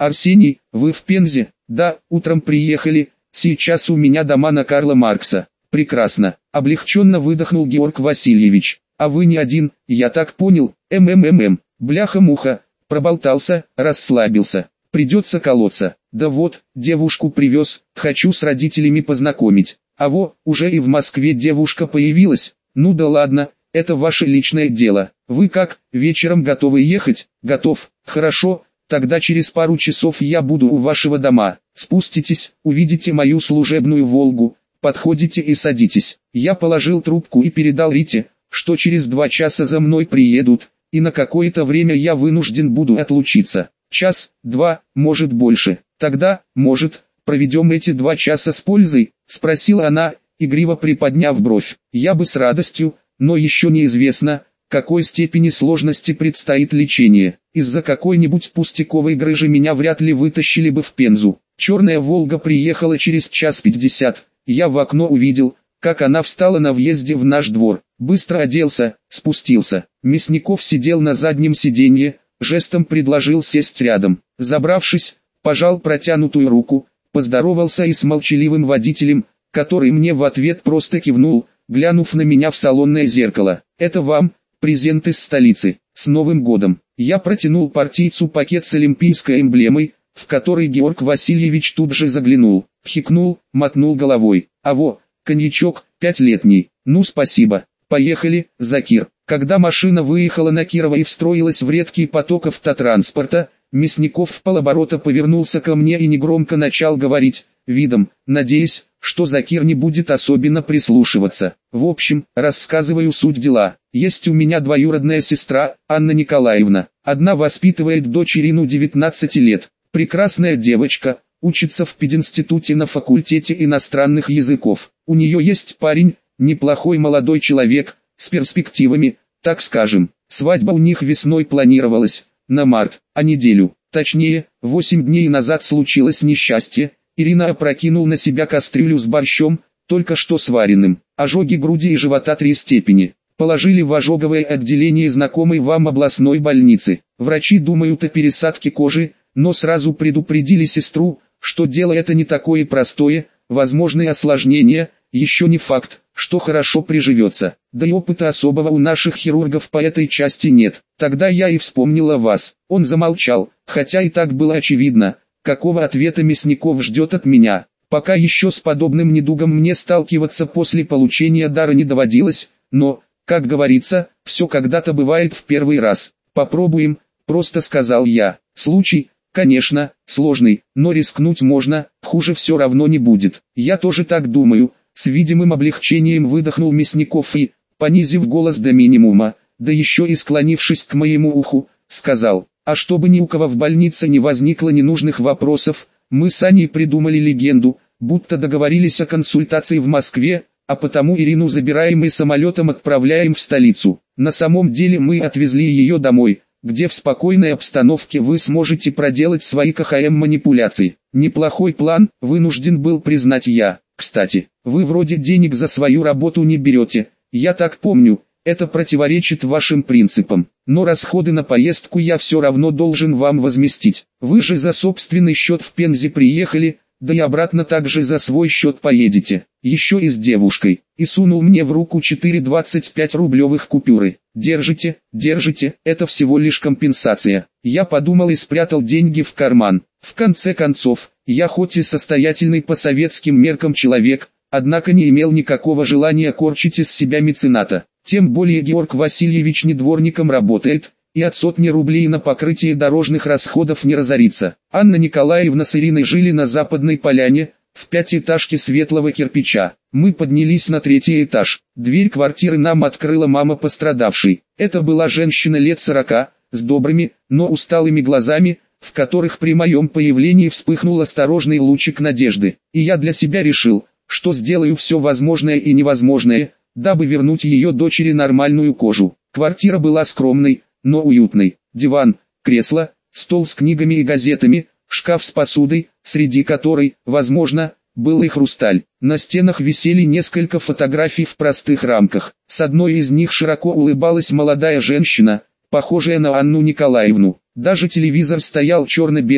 Арсений, вы в Пензе? Да, утром приехали, сейчас у меня дома на Карла Маркса. Прекрасно, облегченно выдохнул Георг Васильевич. А вы не один, я так понял, бляха-муха, проболтался, расслабился. Придется колоться. Да вот, девушку привез, хочу с родителями познакомить. А во, уже и в Москве девушка появилась. Ну да ладно, это ваше личное дело. Вы как, вечером готовы ехать? Готов, хорошо, тогда через пару часов я буду у вашего дома. Спуститесь, увидите мою служебную «Волгу», подходите и садитесь. Я положил трубку и передал Рите, что через 2 часа за мной приедут, и на какое-то время я вынужден буду отлучиться. Час-два, может больше. Тогда, может, проведем эти 2 часа с пользой? Спросила она, игриво приподняв бровь. Я бы с радостью, но еще неизвестно, какой степени сложности предстоит лечение. Из-за какой-нибудь пустяковой грыжи меня вряд ли вытащили бы в Пензу. Черная «Волга» приехала через 1:50. Я в окно увидел, как она встала на въезде в наш двор. Быстро оделся, спустился. Мясников сидел на заднем сиденье, жестом предложил сесть рядом. Забравшись, пожал протянутую руку, поздоровался и с молчаливым водителем, который мне в ответ просто кивнул, глянув на меня в салонное зеркало. «Это вам, презент из столицы, с Новым годом!» Я протянул партийцу пакет с олимпийской эмблемой, в который Георг Васильевич тут же заглянул, хикнул, мотнул головой. «А во, коньячок, 5-летний, ну спасибо, поехали, Закир». Когда машина выехала на Кирова и встроилась в редкий поток автотранспорта, Мясников вполоборота повернулся ко мне и негромко начал говорить, видом, надеясь, что Закир не будет особенно прислушиваться. В общем, рассказываю суть дела. Есть у меня двоюродная сестра, Анна Николаевна. Одна воспитывает дочь Ирину 19 лет. Прекрасная девочка, учится в пединституте на факультете иностранных языков. У нее есть парень, неплохой молодой человек, с перспективами, так скажем. Свадьба у них весной планировалась, на март, а неделю, точнее, 8 дней назад случилось несчастье. Ирина опрокинул на себя кастрюлю с борщом, только что сваренным. Ожоги груди и живота 3 степени. Положили в ожоговое отделение знакомой вам областной больницы. Врачи думают о пересадке кожи, но сразу предупредили сестру, что дело это не такое простое, возможны осложнения, еще не факт, что хорошо приживется. Да и опыта особого у наших хирургов по этой части нет. Тогда я и вспомнила вас. Он замолчал, хотя и так было очевидно, какого ответа Мясников ждет от меня. Пока еще с подобным недугом мне сталкиваться после получения дара не доводилось, но, как говорится, все когда-то бывает в первый раз. Попробуем, просто сказал я. Случай, конечно, сложный, но рискнуть можно, хуже все равно не будет. Я тоже так думаю. С видимым облегчением выдохнул Мясников и, понизив голос до минимума, да еще и склонившись к моему уху, сказал, а чтобы ни у кого в больнице не возникло ненужных вопросов, мы с Аней придумали легенду, будто договорились о консультации в Москве, а потому Ирину забираем и самолетом отправляем в столицу. На самом деле мы отвезли ее домой, где в спокойной обстановке вы сможете проделать свои КХМ-манипуляции. Неплохой план, вынужден был признать я. Кстати, вы вроде денег за свою работу не берете, я так помню, это противоречит вашим принципам, но расходы на поездку я все равно должен вам возместить. Вы же за собственный счет в Пензе приехали, да и обратно также за свой счет поедете, еще и с девушкой. И сунул мне в руку 4 25-рублевых купюры. Держите, держите, это всего лишь компенсация. Я подумал и спрятал деньги в карман. В конце концов, я хоть и состоятельный по советским меркам человек, однако не имел никакого желания корчить из себя мецената. Тем более Георг Васильевич не дворником работает, и от сотни рублей на покрытие дорожных расходов не разорится. Анна Николаевна с Ириной жили на Западной Поляне, в 5-этажке светлого кирпича. Мы поднялись на 3-й этаж. Дверь квартиры нам открыла мама пострадавшей. Это была женщина лет 40, с добрыми, но усталыми глазами, в которых при моем появлении вспыхнул осторожный лучик надежды. И я для себя решил, что сделаю все возможное и невозможное, дабы вернуть ее дочери нормальную кожу. Квартира была скромной, но уютной. Диван, кресло, стол с книгами и газетами, шкаф с посудой, среди которой, возможно, был и хрусталь. На стенах висели несколько фотографий в простых рамках. С одной из них широко улыбалась молодая женщина, похожая на Анну Николаевну. Даже телевизор стоял черно-белый,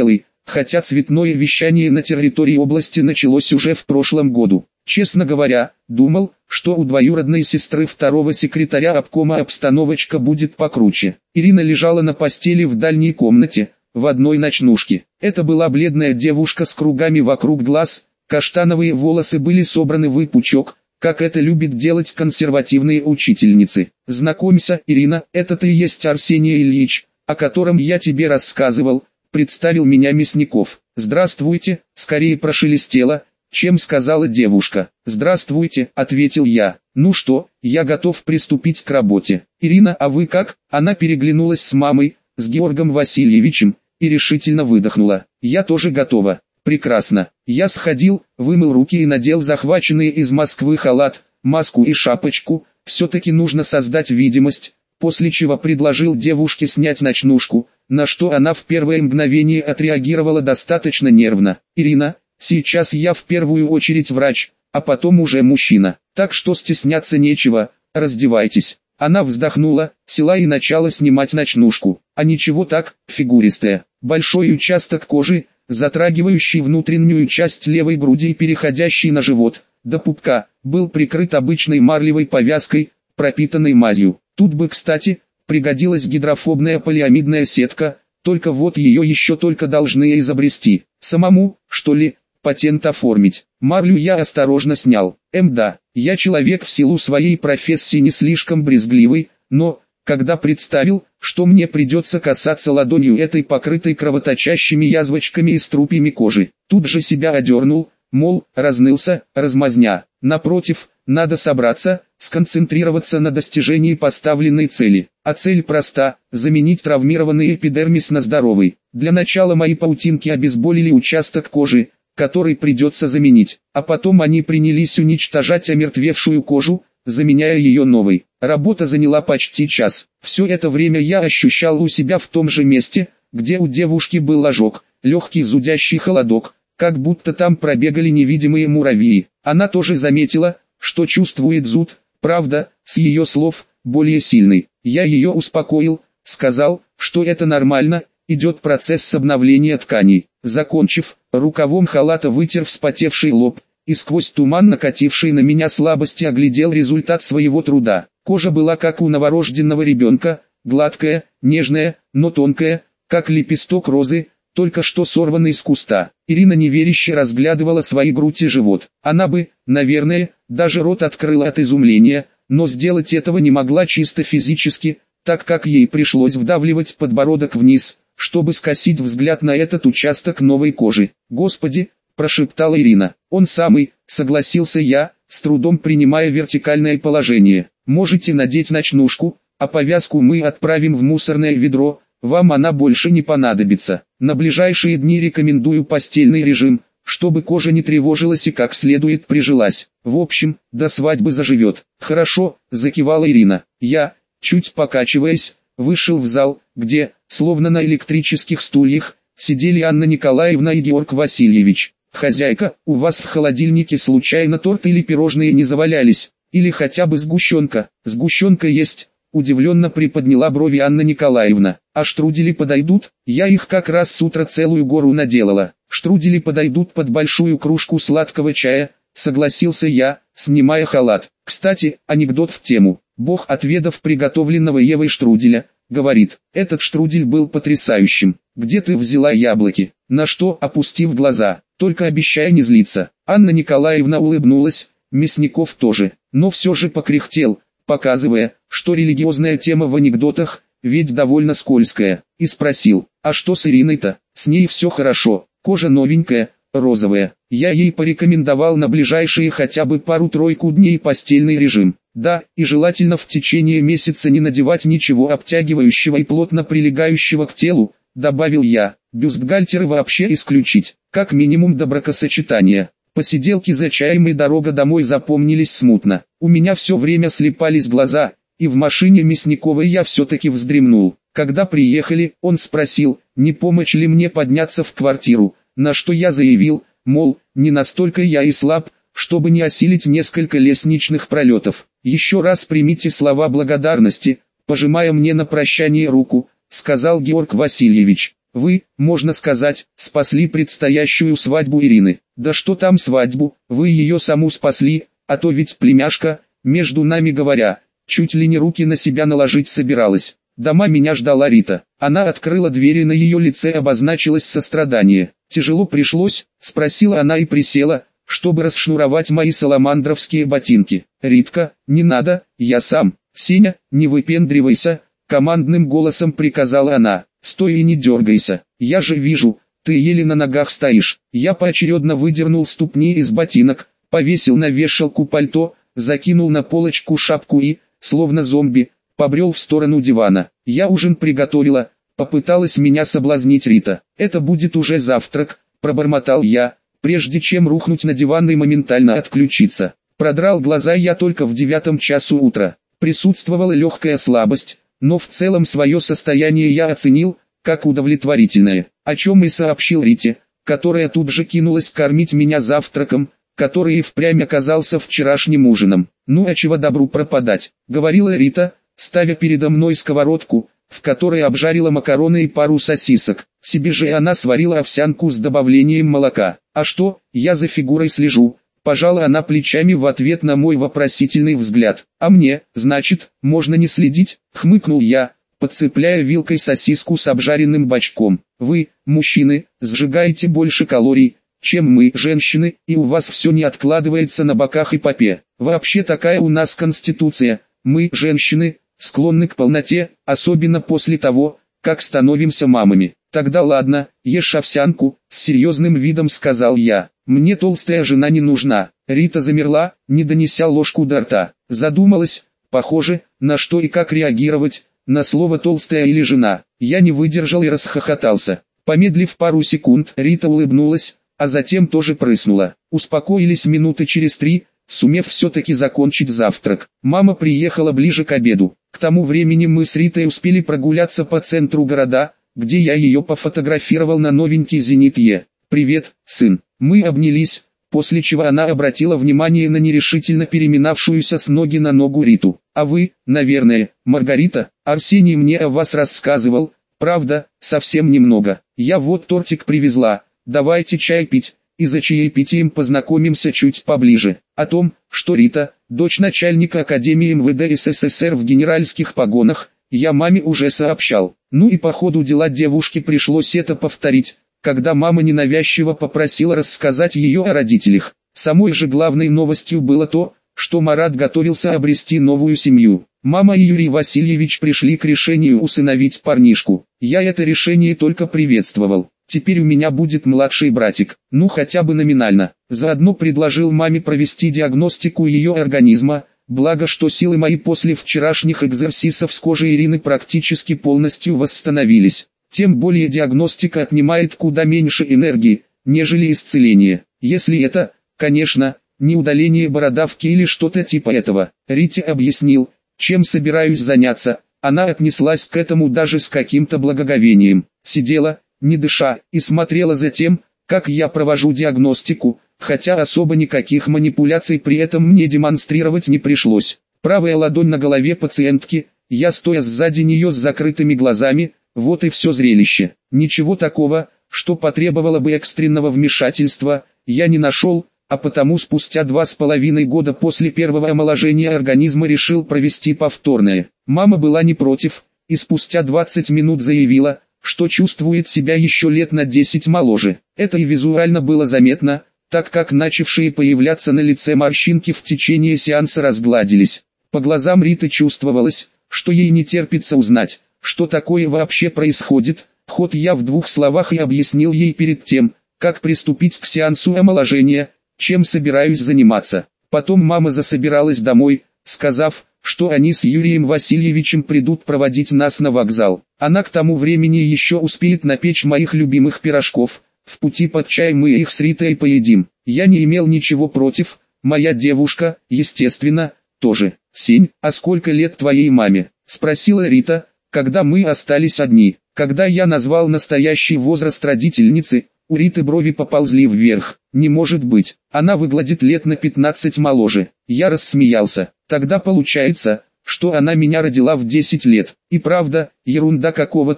хотя цветное вещание на территории области началось уже в прошлом году. Честно говоря, думал, что у двоюродной сестры второго секретаря обкома обстановочка будет покруче. Ирина лежала на постели в дальней комнате, в одной ночнушке. Это была бледная девушка с кругами вокруг глаз, каштановые волосы были собраны в пучок, как это любят делать консервативные учительницы. «Знакомься, Ирина, это ты и есть Арсений Ильич, о котором я тебе рассказывал», представил меня Мясников. «Здравствуйте», скорее прошелестело, чем сказала девушка. «Здравствуйте», ответил я. «Ну что, я готов приступить к работе». «Ирина, а вы как?» Она переглянулась с мамой, с Георгом Васильевичем, и решительно выдохнула. «Я тоже готова». «Прекрасно». Я сходил, вымыл руки и надел захваченные из Москвы халат, маску и шапочку. Все-таки нужно создать видимость, после чего предложил девушке снять ночнушку, на что она в первое мгновение отреагировала достаточно нервно. «Ирина, сейчас я в первую очередь врач, а потом уже мужчина, так что стесняться нечего, раздевайтесь». Она вздохнула, села и начала снимать ночнушку. А ничего так, фигуристая. Большой участок кожи, затрагивающий внутреннюю часть левой груди и переходящий на живот, до пупка, был прикрыт обычной марлевой повязкой, пропитанной мазью. Тут бы, кстати, пригодилась гидрофобная полиамидная сетка, только вот ее еще только должны изобрести. Самому, что ли, патент оформить. Марлю я осторожно снял. Да, я человек в силу своей профессии не слишком брезгливый, но, когда представил, что мне придется касаться ладонью этой покрытой кровоточащими язвочками и струпьями кожи, тут же себя одернул, мол, разнылся, размазня. Напротив, надо собраться, сконцентрироваться на достижении поставленной цели. А цель проста – заменить травмированный эпидермис на здоровый. Для начала мои паутинки обезболили участок кожи, который придется заменить, а потом они принялись уничтожать омертвевшую кожу, заменяя ее новой. Работа заняла почти час. Все это время я ощущал у себя в том же месте, где у девушки был ожог, легкий зудящий холодок, как будто там пробегали невидимые муравьи. Она тоже заметила, что чувствует зуд, правда, с ее слов, более сильный. Я ее успокоил, сказал, что это нормально, идет процесс обновления тканей. Закончив, рукавом халата вытер вспотевший лоб, и сквозь туман, накативший на меня слабости, оглядел результат своего труда. Кожа была как у новорожденного ребенка, гладкая, нежная, но тонкая, как лепесток розы, только что сорванный с куста. Ирина неверяще разглядывала свои грудь и живот. Она бы, наверное, даже рот открыла от изумления, но сделать этого не могла чисто физически, так как ей пришлось вдавливать подбородок вниз, чтобы скосить взгляд на этот участок новой кожи. «Господи!» – прошептала Ирина. «Он самый», – согласился я, с трудом принимая вертикальное положение. «Можете надеть ночнушку, а повязку мы отправим в мусорное ведро, вам она больше не понадобится. На ближайшие дни рекомендую постельный режим, чтобы кожа не тревожилась и как следует прижилась. В общем, до свадьбы заживет». «Хорошо», – закивала Ирина. Я, чуть покачиваясь, вышел в зал, где, словно на электрических стульях, сидели Анна Николаевна и Георг Васильевич. «Хозяйка, у вас в холодильнике случайно торт или пирожные не завалялись? Или хотя бы сгущенка?» «Сгущенка есть», — удивленно приподняла брови Анна Николаевна. «А штрудели подойдут? Я их как раз с утра целую гору наделала». «Штрудели подойдут под большую кружку сладкого чая», — согласился я, снимая халат. Кстати, анекдот в тему. Бог, отведав приготовленного Евой штруделя, говорит: «Этот штрудель был потрясающим. Где ты взяла яблоки?» На что, опустив глаза, только обещай не злиться. Анна Николаевна улыбнулась, Мясников тоже, но все же покряхтел, показывая, что религиозная тема в анекдотах, ведь довольно скользкая, и спросил: «А что с Ириной-то?» «С ней все хорошо, кожа новенькая, розовая. Я ей порекомендовал на ближайшие хотя бы пару-тройку дней постельный режим. Да, и желательно в течение месяца не надевать ничего обтягивающего и плотно прилегающего к телу», добавил я. «Бюстгальтеры вообще исключить, как минимум до бракосочетания». Посиделки за чаем и дорога домой запомнились смутно. У меня все время слипались глаза, и в машине Мясниковой я все-таки вздремнул. Когда приехали, он спросил, не помочь ли мне подняться в квартиру, на что я заявил, мол, не настолько я и слаб, чтобы не осилить несколько лестничных пролетов. «Еще раз примите слова благодарности», пожимая мне на прощание руку, сказал Георг Васильевич. Вы, можно сказать, спасли предстоящую свадьбу Ирины. Да что там свадьбу, вы ее саму спасли, а то ведь племяшка, между нами говоря, чуть ли не руки на себя наложить собиралась. Дома меня ждала Рита. Она открыла дверь, и на ее лице обозначилось сострадание. «Тяжело пришлось?» — спросила она и присела, чтобы расшнуровать мои саламандровские ботинки. «Ритка, не надо, я сам». «Сеня, не выпендривайся», — командным голосом приказала она. «Стой и не дергайся, я же вижу, ты еле на ногах стоишь». Я поочередно выдернул ступни из ботинок, повесил на вешалку пальто, закинул на полочку шапку и, словно зомби, побрел в сторону дивана. «Я ужин приготовила», — попыталась меня соблазнить Рита. «Это будет уже завтрак», — пробормотал я, прежде чем рухнуть на диван и моментально отключиться. Продрал глаза я только в 9 часу утра. Присутствовала легкая слабость, но в целом свое состояние я оценил, как удовлетворительное, о чем и сообщил Рите, которая тут же кинулась кормить меня завтраком, который и впрямь оказался вчерашним ужином. «Ну а чего добру пропадать», — говорила Рита, ставя передо мной сковородку, в которой обжарила макароны и пару сосисок. Себе же она сварила овсянку с добавлением молока. «А что, я за фигурой слежу», — пожала она плечами в ответ на мой вопросительный взгляд. «А мне, значит, можно не следить?» — хмыкнул я, подцепляя вилкой сосиску с обжаренным бочком. «Вы, мужчины, сжигаете больше калорий, чем мы, женщины, и у вас все не откладывается на боках и попе. Вообще такая у нас конституция, мы, женщины, склонны к полноте, особенно после того, как становимся мамами». «Тогда ладно, ешь овсянку», — с серьезным видом сказал я. «Мне толстая жена не нужна». Рита замерла, не донеся ложку до рта. Задумалась, похоже, на что и как реагировать, на слово «толстая» или «жена». Я не выдержал и расхохотался. Помедлив пару секунд, Рита улыбнулась, а затем тоже прыснула. Успокоились минуты через 3, сумев все-таки закончить завтрак. Мама приехала ближе к обеду. К тому времени мы с Ритой успели прогуляться по центру города, где я ее пофотографировал на новенький «Зенит Е». «Привет, сын». Мы обнялись, после чего она обратила внимание на нерешительно переминавшуюся с ноги на ногу Риту. «А вы, наверное, Маргарита? Арсений мне о вас рассказывал, правда, совсем немного. Я вот тортик привезла, давайте чай пить, и за чаепитием познакомимся чуть поближе». О том, что Рита, дочь начальника Академии МВД СССР в генеральских погонах, я маме уже сообщал. Ну и по ходу дела девушке пришлось это повторить, когда мама ненавязчиво попросила рассказать ее о родителях. Самой же главной новостью было то, что Марат готовился обрести новую семью. Мама и Юрий Васильевич пришли к решению усыновить парнишку. Я это решение только приветствовал. Теперь у меня будет младший братик, ну хотя бы номинально. Заодно предложил маме провести диагностику ее организма, благо что силы мои после вчерашних экзерсисов с кожей Ирины практически полностью восстановились. Тем более диагностика отнимает куда меньше энергии, нежели исцеление. Если это, конечно, не удаление бородавки или что-то типа этого. Рите объяснил, чем собираюсь заняться. Она отнеслась к этому даже с каким-то благоговением. Сидела, не дыша, и смотрела за тем, как я провожу диагностику, хотя особо никаких манипуляций при этом мне демонстрировать не пришлось. Правая ладонь на голове пациентки, я стоя сзади нее с закрытыми глазами, вот и все зрелище. Ничего такого, что потребовало бы экстренного вмешательства, я не нашел, а потому спустя 2,5 года после первого омоложения организма решил провести повторное. Мама была не против, и спустя 20 минут заявила, что чувствует себя еще лет на 10 моложе. Это и визуально было заметно, так как начавшие появляться на лице морщинки в течение сеанса разгладились. По глазам Риты чувствовалось, что ей не терпится узнать, что такое вообще происходит. Ход я в 2 словах и объяснил ей перед тем, как приступить к сеансу омоложения, чем собираюсь заниматься. Потом мама засобиралась домой, сказав, что они с Юрием Васильевичем придут проводить нас на вокзал. Она к тому времени еще успеет напечь моих любимых пирожков. В пути под чай мы их с Ритой поедим. Я не имел ничего против, моя девушка, естественно, тоже. «Сень, а сколько лет твоей маме?» — спросила Рита, когда мы остались одни. Когда я назвал настоящий возраст родительницы, у Риты брови поползли вверх. «Не может быть, она выглядит лет на 15 моложе». Я рассмеялся. «Тогда получается, что она меня родила в 10 лет. И правда, ерунда какого-то»,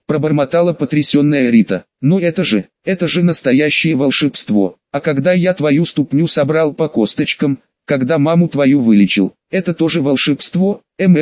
пробормотала потрясенная Рита. Но это же настоящее волшебство. А когда я твою ступню собрал по косточкам, когда маму твою вылечил, это тоже волшебство,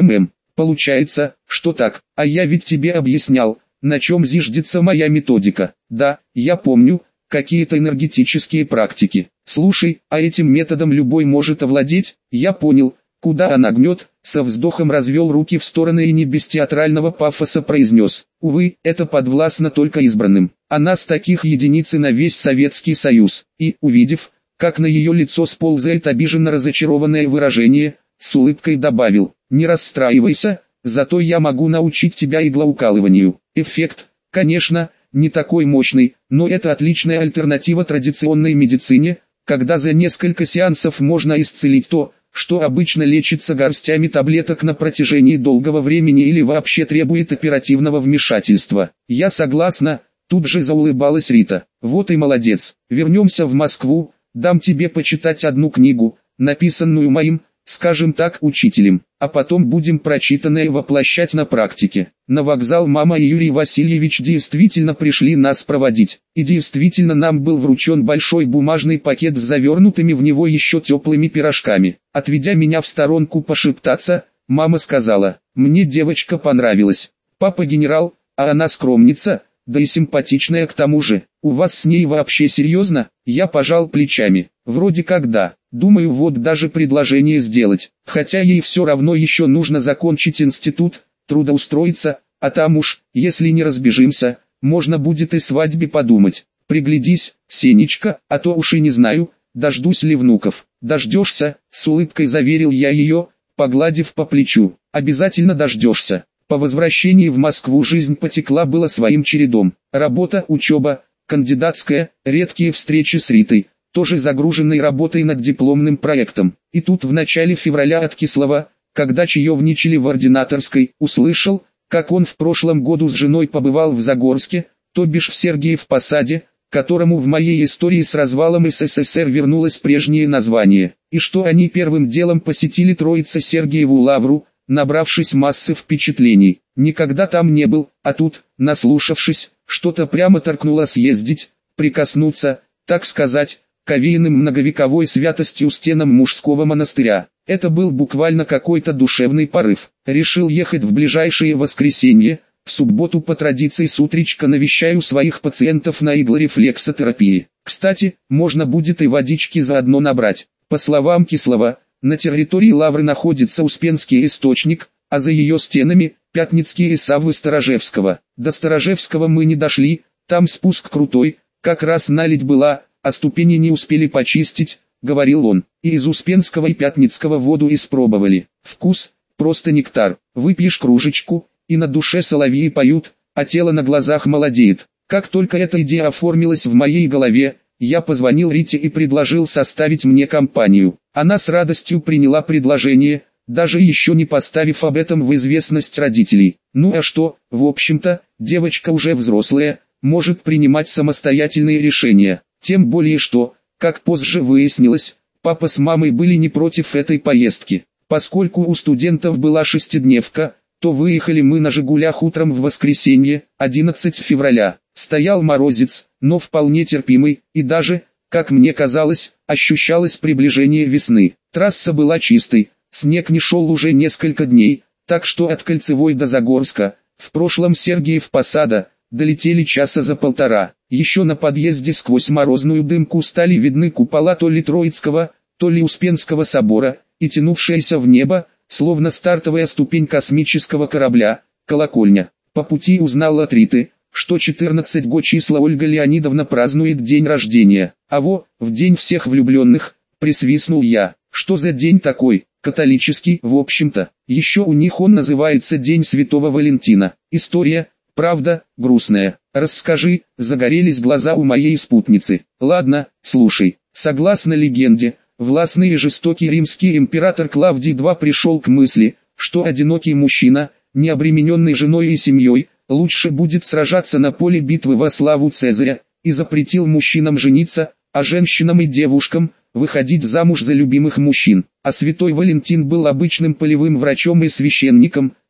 Получается, что так, а я ведь тебе объяснял, на чем зиждется моя методика. Да, я помню, какие-то энергетические практики. Слушай, а этим методом любой может овладеть? Я понял, куда она гнет, со вздохом развел руки в стороны и не без театрального пафоса произнес. Увы, это подвластно только избранным. А нас таких единиц на весь Советский Союз. И, увидев, как на ее лицо сползает обиженно разочарованное выражение, с улыбкой добавил, не расстраивайся, зато я могу научить тебя иглоукалыванию. Эффект, конечно, не такой мощный, но это отличная альтернатива традиционной медицине, когда за несколько сеансов можно исцелить то, что обычно лечится горстями таблеток на протяжении долгого времени или вообще требует оперативного вмешательства. Я согласна, тут же заулыбалась Рита. Вот и молодец. Вернемся в Москву, дам тебе почитать одну книгу, написанную моим, скажем так, учителем, а потом будем прочитанное воплощать на практике. На вокзал мама и Юрий Васильевич действительно пришли нас проводить, и действительно нам был вручен большой бумажный пакет с завернутыми в него еще теплыми пирожками. Отведя меня в сторонку пошептаться, мама сказала, мне девочка понравилась, папа генерал, а она скромница, да и симпатичная к тому же. У вас с ней вообще серьезно? Я пожал плечами. Вроде как да. Думаю, вот даже предложение сделать. Хотя ей все равно еще нужно закончить институт, трудоустроиться, а там уж, если не разбежимся, можно будет и свадьбе подумать. Приглядись, Сенечка, а то уж и не знаю, дождусь ли внуков. Дождешься, с улыбкой заверил я ее, погладив по плечу. Обязательно дождешься. По возвращении в Москву жизнь потекла было своим чередом. Работа, учеба, кандидатская, редкие встречи с Ритой, тоже загруженной работой над дипломным проектом. И тут в начале февраля от Кислова, когда чаевничали в ординаторской, услышал, как он в прошлом году с женой побывал в Загорске, то бишь в Сергиев Посаде, которому в моей истории с развалом СССР вернулось прежнее название, и что они первым делом посетили Троице-Сергиеву лавру, набравшись массы впечатлений. Никогда там не был, а тут, наслушавшись, что-то прямо торкнуло съездить, прикоснуться, так сказать, к овеянным многовековой святостью стенам мужского монастыря. Это был буквально какой-то душевный порыв. Решил ехать в ближайшее воскресенье, в субботу по традиции с утречка навещаю своих пациентов на иглорефлексотерапии. Кстати, можно будет и водички заодно набрать. По словам Кислова, на территории лавры находится Успенский источник, а за ее стенами – Пятницкие саввы Сторожевского. До Сторожевского мы не дошли, там спуск крутой, как раз наледь была, а ступени не успели почистить, говорил он. И из Успенского и Пятницкого воду испробовали. Вкус – просто нектар. Выпьешь кружечку, и на душе соловьи поют, а тело на глазах молодеет. Как только эта идея оформилась в моей голове, я позвонил Рите и предложил составить мне компанию. Она с радостью приняла предложение, даже еще не поставив об этом в известность родителей. Ну а что, в общем-то, девочка уже взрослая, может принимать самостоятельные решения. Тем более что, как позже выяснилось, папа с мамой были не против этой поездки. Поскольку у студентов была шестидневка, то выехали мы на «Жигулях» утром в воскресенье, 11 февраля. Стоял морозец, но вполне терпимый, и даже, как мне казалось, ощущалось приближение весны. Трасса была чистой, снег не шел уже несколько дней, так что от Кольцевой до Загорска, в прошлом Сергиев Посада, долетели часа за полтора. Еще на подъезде сквозь морозную дымку стали видны купола то ли Троицкого, то ли Успенского собора, и тянувшаяся в небо, словно стартовая ступень космического корабля, колокольня. По пути узнал от Риты, что 14 числа Ольга Леонидовна празднует день рождения. А во, в день всех влюбленных, присвистнул я. Что за день такой? Католический, в общем-то. Еще у них он называется День Святого Валентина. История, правда, грустная. Расскажи, загорелись глаза у моей спутницы. Ладно, слушай. Согласно легенде, властный и жестокий римский император Клавдий II пришел к мысли, что одинокий мужчина, не обремененный женой и семьей, лучше будет сражаться на поле битвы во славу Цезаря, и запретил мужчинам жениться, а женщинам и девушкам выходить замуж за любимых мужчин. А святой Валентин был обычным полевым врачом и священником,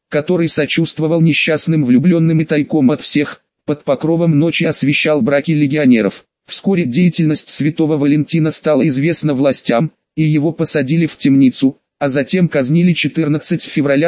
который сочувствовал несчастным влюбленным и тайком от всех, под покровом ночи освещал браки легионеров. Вскоре деятельность святого Валентина стала известна властям, и его посадили в темницу, а затем казнили 14 февраля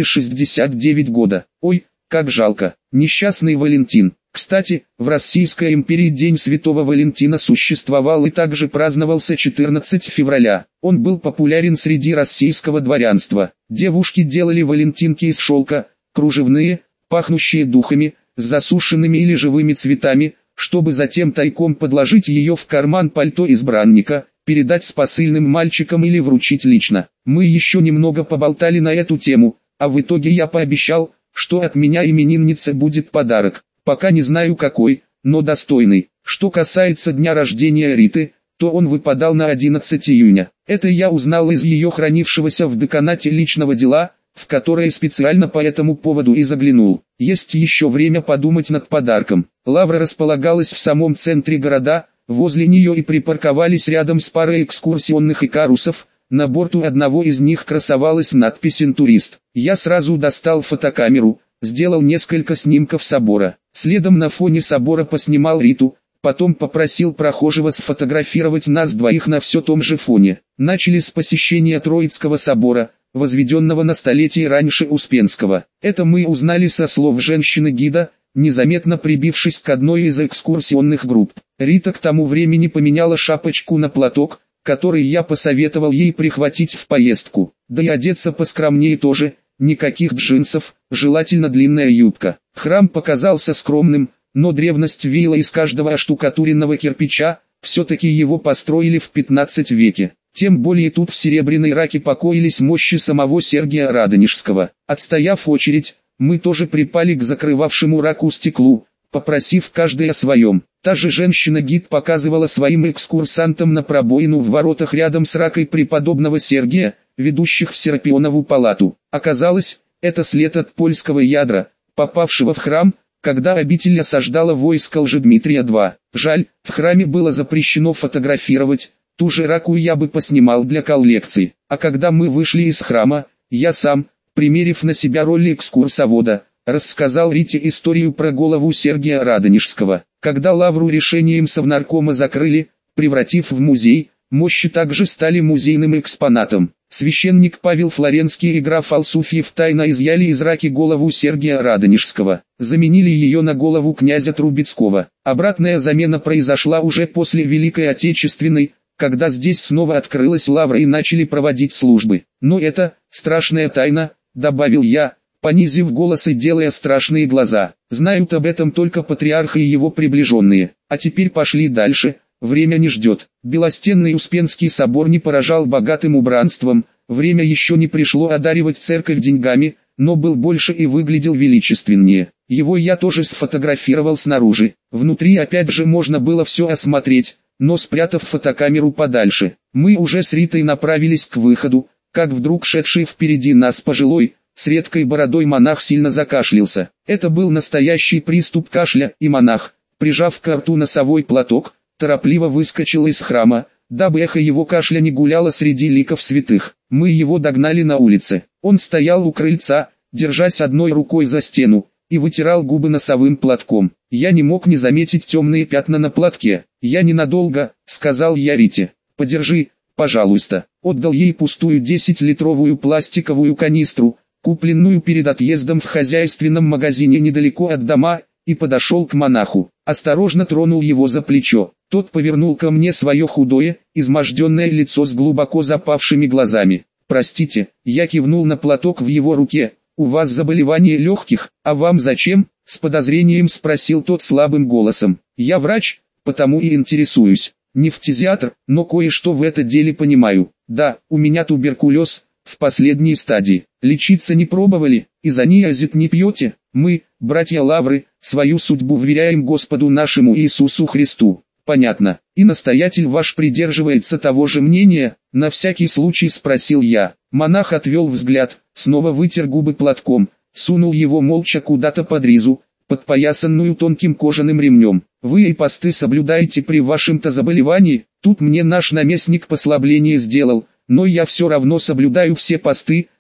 269 года. Ой, как жалко, несчастный Валентин. Кстати, в Российской империи День Святого Валентина существовал и также праздновался 14 февраля. Он был популярен среди российского дворянства. Девушки делали валентинки из шелка, кружевные, пахнущие духами, с засушенными или живыми цветами, чтобы затем тайком подложить ее в карман пальто избранника, передать с посыльным мальчиком или вручить лично. Мы еще немного поболтали на эту тему, а в итоге я пообещал, что от меня имениннице будет подарок. Пока не знаю какой, но достойный. Что касается дня рождения Риты, то он выпадал на 11 июня. Это я узнал из ее хранившегося в деканате личного дела, в которое специально по этому поводу и заглянул. Есть еще время подумать над подарком. Лавра располагалась в самом центре города, возле нее и припарковались рядом с парой экскурсионных икарусов. На борту одного из них красовалась надпись «Интурист». Я сразу достал фотокамеру, сделал несколько снимков собора. Следом на фоне собора поснимал Риту, потом попросил прохожего сфотографировать нас двоих на все том же фоне. Начали с посещения Троицкого собора, возведенного на столетие раньше Успенского. Это мы узнали со слов женщины-гида, незаметно прибившись к одной из экскурсионных групп. Рита к тому времени поменяла шапочку на платок, который я посоветовал ей прихватить в поездку. Да и одеться поскромнее тоже, никаких джинсов, желательно длинная юбка. Храм показался скромным, но древность веяла из каждого оштукатуренного кирпича, все-таки его построили в 15 веке. Тем более тут в серебряной раке покоились мощи самого Сергия Радонежского. Отстояв очередь, мы тоже припали к закрывавшему раку стеклу, попросив каждый о своем. Та же женщина-гид показывала своим экскурсантам на пробоину в воротах рядом с ракой преподобного Сергия, ведущих в Серапионову палату. Оказалось, это след от польского ядра, попавшего в храм, когда обитель осаждало войско Лжедмитрия II. Жаль, в храме было запрещено фотографировать, ту же раку я бы поснимал для коллекции. А когда мы вышли из храма, я сам, примерив на себя роль экскурсовода, рассказал Рите историю про голову Сергия Радонежского. Когда лавру решением совнаркома закрыли, превратив в музей, мощи также стали музейным экспонатом. Священник Павел Флоренский и граф Алсуфьев тайно изъяли из раки голову Сергия Радонежского, заменили ее на голову князя Трубецкого. Обратная замена произошла уже после Великой Отечественной, когда здесь снова открылась лавра и начали проводить службы. Но это страшная тайна, добавил я, понизив голос и делая страшные глаза. Знают об этом только патриарх и его приближенные. А теперь пошли дальше. Время не ждет. Белостенный Успенский собор не поражал богатым убранством, время еще не пришло одаривать церковь деньгами, но был больше и выглядел величественнее. Его я тоже сфотографировал снаружи. Внутри опять же можно было все осмотреть, но спрятав фотокамеру подальше. Мы уже с Ритой направились к выходу, как вдруг шедший впереди нас пожилой, с редкой бородой монах сильно закашлялся. Это был настоящий приступ кашля, и монах, прижав к рту носовой платок, торопливо выскочил из храма, дабы эхо его кашля не гуляло среди ликов святых. Мы его догнали на улице. Он стоял у крыльца, держась одной рукой за стену, и вытирал губы носовым платком. Я не мог не заметить темные пятна на платке. «Я ненадолго», — сказал я Рите. «Подержи, пожалуйста». Отдал ей пустую 10-литровую пластиковую канистру, купленную перед отъездом в хозяйственном магазине недалеко от дома, и подошел к монаху. Осторожно тронул его за плечо. Тот повернул ко мне свое худое, изможденное лицо с глубоко запавшими глазами. «Простите», я кивнул на платок в его руке. «У вас заболевание легких, а вам зачем?» С подозрением спросил тот слабым голосом. «Я врач, потому и интересуюсь. Не фтизиатр, но кое-что в этом деле понимаю. Да, у меня туберкулез, в последней стадии. Лечиться не пробовали, изониазид не пьете? Мы, братья Лавры, свою судьбу вверяем Господу нашему Иисусу Христу». «Понятно. И настоятель ваш придерживается того же мнения?» На всякий случай спросил я. Монах отвел взгляд, снова вытер губы платком, сунул его молча куда-то под ризу, подпоясанную тонким кожаным ремнем. «Вы и посты соблюдаете при вашем-то заболевании?» Тут мне наш наместник послабление сделал, но я все равно соблюдаю все посты,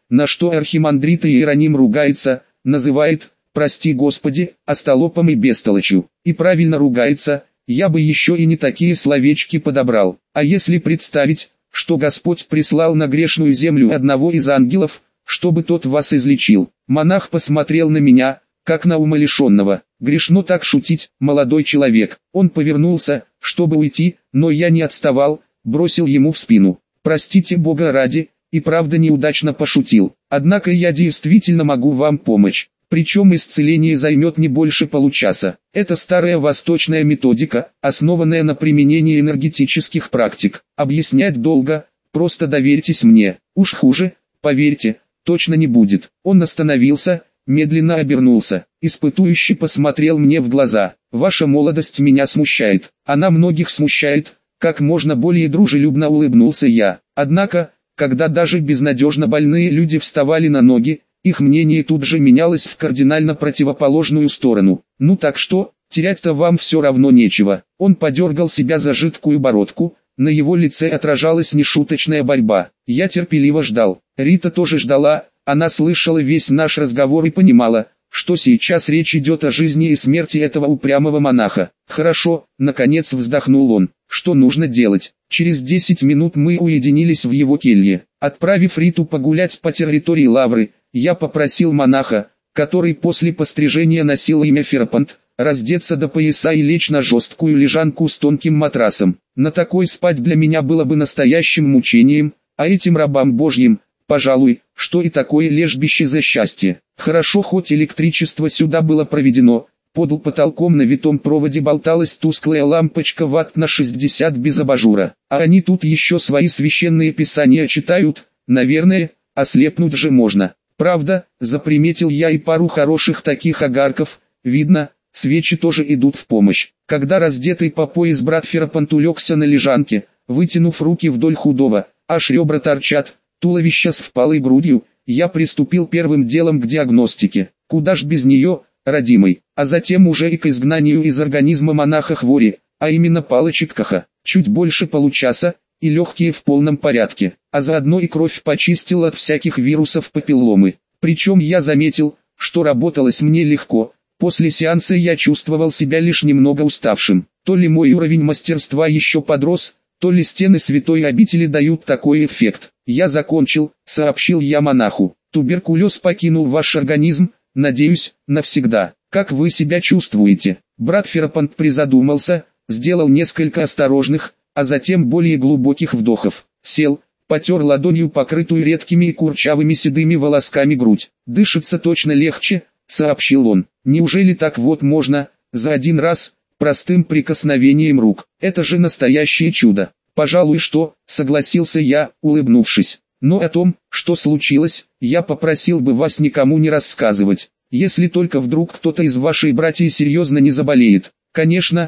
на что архимандрит Иероним ругается, называет, прости Господи, остолопом и бестолочью. И правильно ругается, я бы еще и не такие словечки подобрал. А если представить, что Господь прислал на грешную землю одного из ангелов, чтобы тот вас излечил. Монах посмотрел на меня, как на умалишенного. Грешно так шутить, молодой человек. Он повернулся, чтобы уйти, но я не отставал, бросил ему в спину. Простите Бога ради, и правда неудачно пошутил. Однако я действительно могу вам помочь. Причем исцеление займет не больше получаса. Это старая восточная методика, основанная на применении энергетических практик. Объяснять долго, просто доверьтесь мне. Уж хуже, поверьте, точно не будет. Он остановился, медленно обернулся, испытующе посмотрел мне в глаза. Ваша молодость меня смущает. Она многих смущает, как можно более дружелюбно улыбнулся я. Однако, когда даже безнадежно больные люди вставали на ноги, их мнение тут же менялось в кардинально противоположную сторону. Ну так что, терять-то вам все равно нечего. Он подергал себя за жидкую бородку, на его лице отражалась нешуточная борьба. Я терпеливо ждал. Рита тоже ждала, она слышала весь наш разговор и понимала, что сейчас речь идет о жизни и смерти этого упрямого монаха. Хорошо, наконец вздохнул он. Что нужно делать? Через 10 минут мы уединились в его келье. Отправив Риту погулять по территории лавры, я попросил монаха, который после пострижения носил имя Ферапонт, раздеться до пояса и лечь на жесткую лежанку с тонким матрасом. На такой спать для меня было бы настоящим мучением, а этим рабам Божьим, пожалуй, что и такое лежбище за счастье. Хорошо, хоть электричество сюда было проведено, под потолком на витом проводе болталась тусклая лампочка ватт на 60 без абажура. А они тут еще свои священные писания читают, наверное, ослепнуть же можно. Правда, заприметил я и пару хороших таких огарков, видно, свечи тоже идут в помощь. Когда раздетый по пояс брат Ферапонт улегся на лежанке, вытянув руки вдоль худого, аж ребра торчат, туловище с впалой грудью, я приступил первым делом к диагностике. Куда ж без нее, родимый, а затем уже и к изгнанию из организма монаха хвори, а именно палочек Каха. Чуть больше получаса, и легкие в полном порядке, а заодно и кровь почистил от всяких вирусов папилломы. Причем я заметил, что работалось мне легко. После сеанса я чувствовал себя лишь немного уставшим. То ли мой уровень мастерства еще подрос, то ли стены святой обители дают такой эффект. Я закончил, сообщил я монаху. Туберкулез покинул ваш организм, надеюсь, навсегда. Как вы себя чувствуете? Брат Ферапонт призадумался, сделал несколько осторожных, а затем более глубоких вдохов. Сел, потер ладонью покрытую редкими и курчавыми седыми волосками грудь. Дышится точно легче, сообщил он. Неужели так вот можно, за один раз, простым прикосновением рук? Это же настоящее чудо. Пожалуй, что, согласился я, улыбнувшись. Но о том, что случилось, я попросил бы вас никому не рассказывать. Если только вдруг кто-то из вашей братьев серьезно не заболеет. Конечно,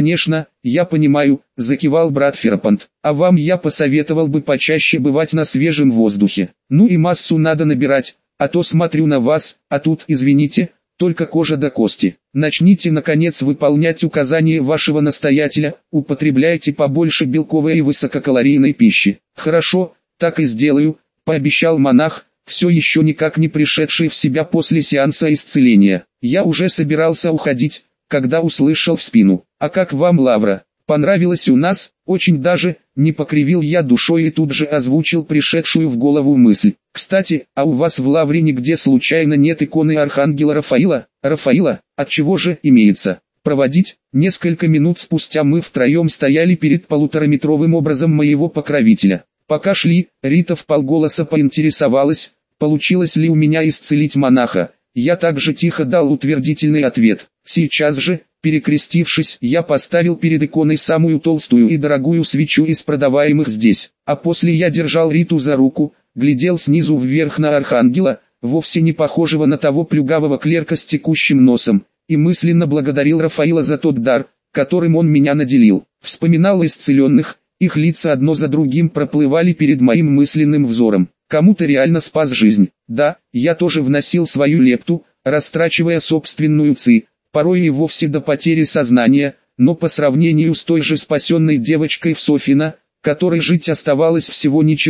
я понимаю, закивал брат Ферапонт. А вам я посоветовал бы почаще бывать на свежем воздухе. Ну и массу надо набирать, а то смотрю на вас, а тут, извините, только кожа до кости. Начните наконец выполнять указания вашего настоятеля, употребляйте побольше белковой и высококалорийной пищи. Хорошо, так и сделаю, пообещал монах, все еще никак не пришедший в себя после сеанса исцеления. Я уже собирался уходить, когда услышал в спину. А как вам лавра? Понравилось у нас? Очень даже, не покривил я душой и тут же озвучил пришедшую в голову мысль. Кстати, а у вас в лавре нигде случайно нет иконы архангела Рафаила? Рафаила, отчего же имеется? Проводить? Несколько минут спустя мы втроем стояли перед полутораметровым образом моего покровителя. Пока шли, Рита вполголоса поинтересовалась, получилось ли у меня исцелить монаха. Я также тихо дал утвердительный ответ. Сейчас же, перекрестившись, я поставил перед иконой самую толстую и дорогую свечу из продаваемых здесь. А после я держал Риту за руку, глядел снизу вверх на архангела, вовсе не похожего на того плюгавого клерка с текущим носом, и мысленно благодарил Рафаила за тот дар, которым он меня наделил. Вспоминал исцеленных, их лица одно за другим проплывали перед моим мысленным взором. Кому-то реально спас жизнь. Да, я тоже вносил свою лепту, растрачивая собственную ци, порой и вовсе до потери сознания, но по сравнению с той же спасенной девочкой в Софино, которой жить оставалось всего ничего,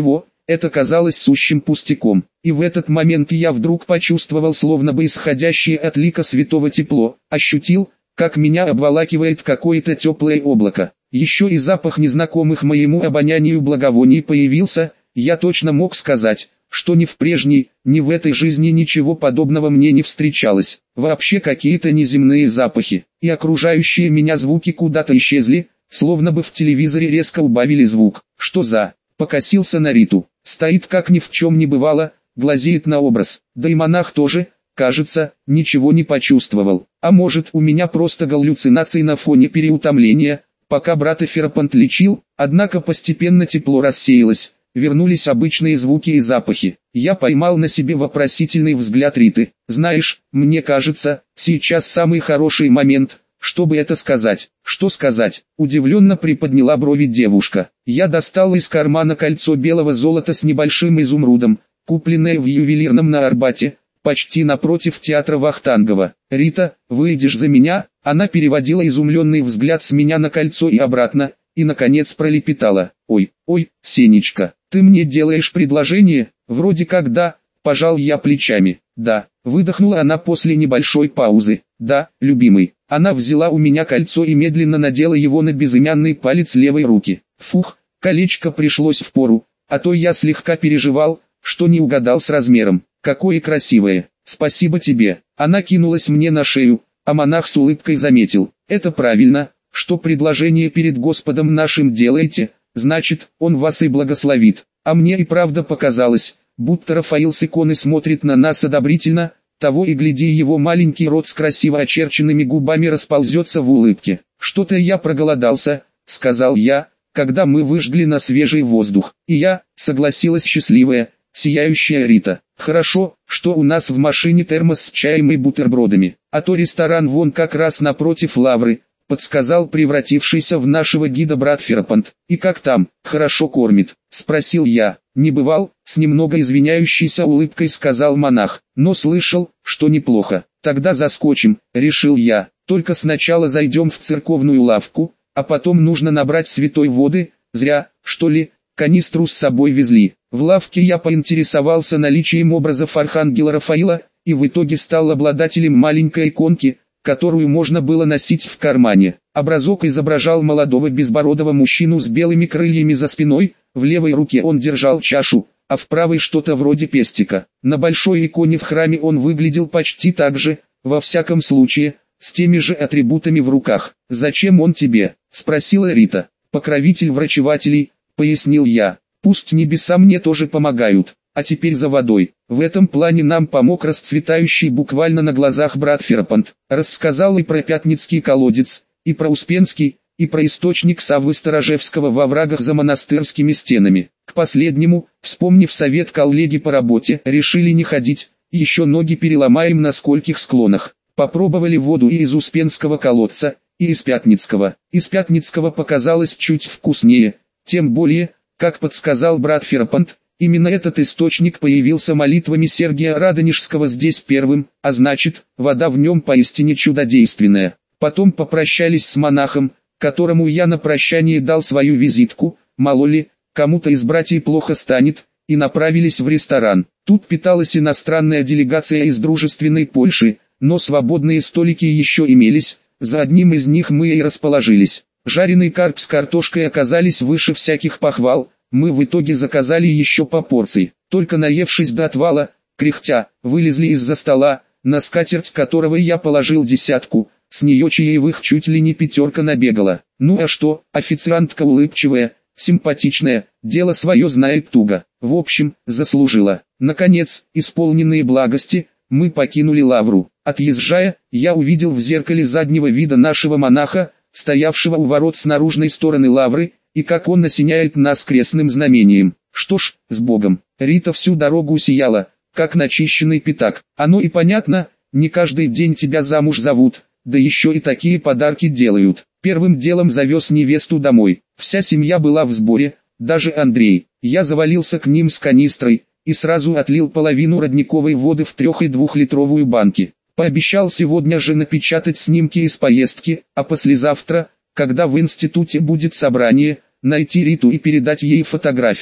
это казалось сущим пустяком. И в этот момент я вдруг почувствовал словно бы исходящее от лика святого тепло, ощутил, как меня обволакивает какое-то теплое облако. Еще и запах незнакомых моему обонянию благовоний появился, я точно мог сказать, что ни в прежней, ни в этой жизни ничего подобного мне не встречалось. Вообще какие-то неземные запахи, и окружающие меня звуки куда-то исчезли, словно бы в телевизоре резко убавили звук. Что за... Покосился на Риту, стоит как ни в чем не бывало, глазеет на образ, да и монах тоже, кажется, ничего не почувствовал. А может, у меня просто галлюцинации на фоне переутомления, пока брат Ферапонт лечил, однако постепенно тепло рассеялось, вернулись обычные звуки и запахи. Я поймал на себе вопросительный взгляд Риты. Знаешь, мне кажется, сейчас самый хороший момент, чтобы это сказать. Что сказать? Удивленно приподняла брови девушка. Я достала из кармана кольцо белого золота с небольшим изумрудом, купленное в ювелирном на Арбате, почти напротив театра Вахтангова. «Рита, выйдешь за меня?» Она переводила изумленный взгляд с меня на кольцо и обратно, и наконец пролепетала. «Ой, Сенечка, ты мне делаешь предложение?» «Вроде как да», пожал я плечами. «Да», выдохнула она после небольшой паузы. «Да, любимый». Она взяла у меня кольцо и медленно надела его на безымянный палец левой руки. Фух, колечко пришлось впору, а то я слегка переживал, что не угадал с размером. «Какое красивое! Спасибо тебе!» Она кинулась мне на шею, а монах с улыбкой заметил. «Это правильно, что предложение перед Господом нашим делаете, значит, Он вас и благословит». А мне и правда показалось, будто Рафаил с иконы смотрит на нас одобрительно, того и гляди его маленький рот с красиво очерченными губами расползется в улыбке. «Что-то я проголодался», — сказал я, когда мы выжгли на свежий воздух. «И я», — согласилась счастливая, сияющая Рита. «Хорошо, что у нас в машине термос с чаем и бутербродами, а то ресторан вон как раз напротив Лавры», — подсказал превратившийся в нашего гида брат Ферапонт. «И как там, хорошо кормит?» — спросил я. «Не бывал», — с немного извиняющейся улыбкой сказал монах, «но слышал, что неплохо». «Тогда заскочим», — решил я. «Только сначала зайдем в церковную лавку, а потом нужно набрать святой воды, зря, что ли, канистру с собой везли». В лавке я поинтересовался наличием образов архангела Рафаила, и в итоге стал обладателем маленькой иконки, которую можно было носить в кармане. Образок изображал молодого безбородого мужчину с белыми крыльями за спиной, в левой руке он держал чашу, а в правой что-то вроде пестика. На большой иконе в храме он выглядел почти так же, во всяком случае, с теми же атрибутами в руках. «Зачем он тебе?» — спросила Рита. «Покровитель врачевателей», — пояснил я. «Пусть небеса мне тоже помогают». А теперь за водой. В этом плане нам помог расцветающий буквально на глазах брат Ферапонт. Рассказал и про Пятницкий колодец, и про Успенский, и про источник Саввы Сторожевского во врагах за монастырскими стенами. К последнему, вспомнив совет коллеги по работе, решили не ходить, еще ноги переломаем на скольких склонах. Попробовали воду и из Успенского колодца, и из Пятницкого. Из Пятницкого показалось чуть вкуснее, тем более, как подсказал брат Ферапонт, именно этот источник появился молитвами Сергия Радонежского здесь первым, а значит, вода в нем поистине чудодейственная. Потом попрощались с монахом, которому я на прощание дал свою визитку, мало ли, кому-то из братьев плохо станет, и направились в ресторан. Тут питалась иностранная делегация из дружественной Польши, но свободные столики еще имелись, за одним из них мы и расположились. Жареный карп с картошкой оказались выше всяких похвал, мы в итоге заказали еще по порции. Только наевшись до отвала, кряхтя, вылезли из-за стола, на скатерть которого я положил десятку, с нее чаевых чуть ли не 5 набегала. Ну а что, официантка улыбчивая, симпатичная, дело свое знает туго. В общем, заслужила. Наконец, исполненные благости, мы покинули Лавру. Отъезжая, я увидел в зеркале заднего вида нашего монаха, стоявшего у ворот с наружной стороны Лавры, и как он осеняет нас крестным знамением. Что ж, с Богом. Рита всю дорогу сияла, как начищенный пятак. Оно и понятно, не каждый день тебя замуж зовут, да еще и такие подарки делают. Первым делом завез невесту домой. Вся семья была в сборе, даже Андрей. Я завалился к ним с канистрой, и сразу отлил половину родниковой воды в 3- и 2-литровую банки. Пообещал сегодня же напечатать снимки из поездки, а послезавтра, когда в институте будет собрание, найти Риту и передать ей фотографии.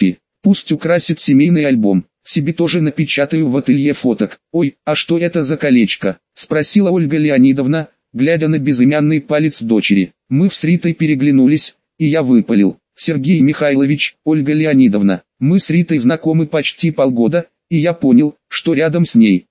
Пусть украсит семейный альбом. Себе тоже напечатаю в ателье фоток. Ой, а что это за колечко? Спросила Ольга Леонидовна, глядя на безымянный палец дочери. Мы с Ритой переглянулись, и я выпалил. Сергей Михайлович, Ольга Леонидовна, мы с Ритой знакомы почти полгода, и я понял, что рядом с ней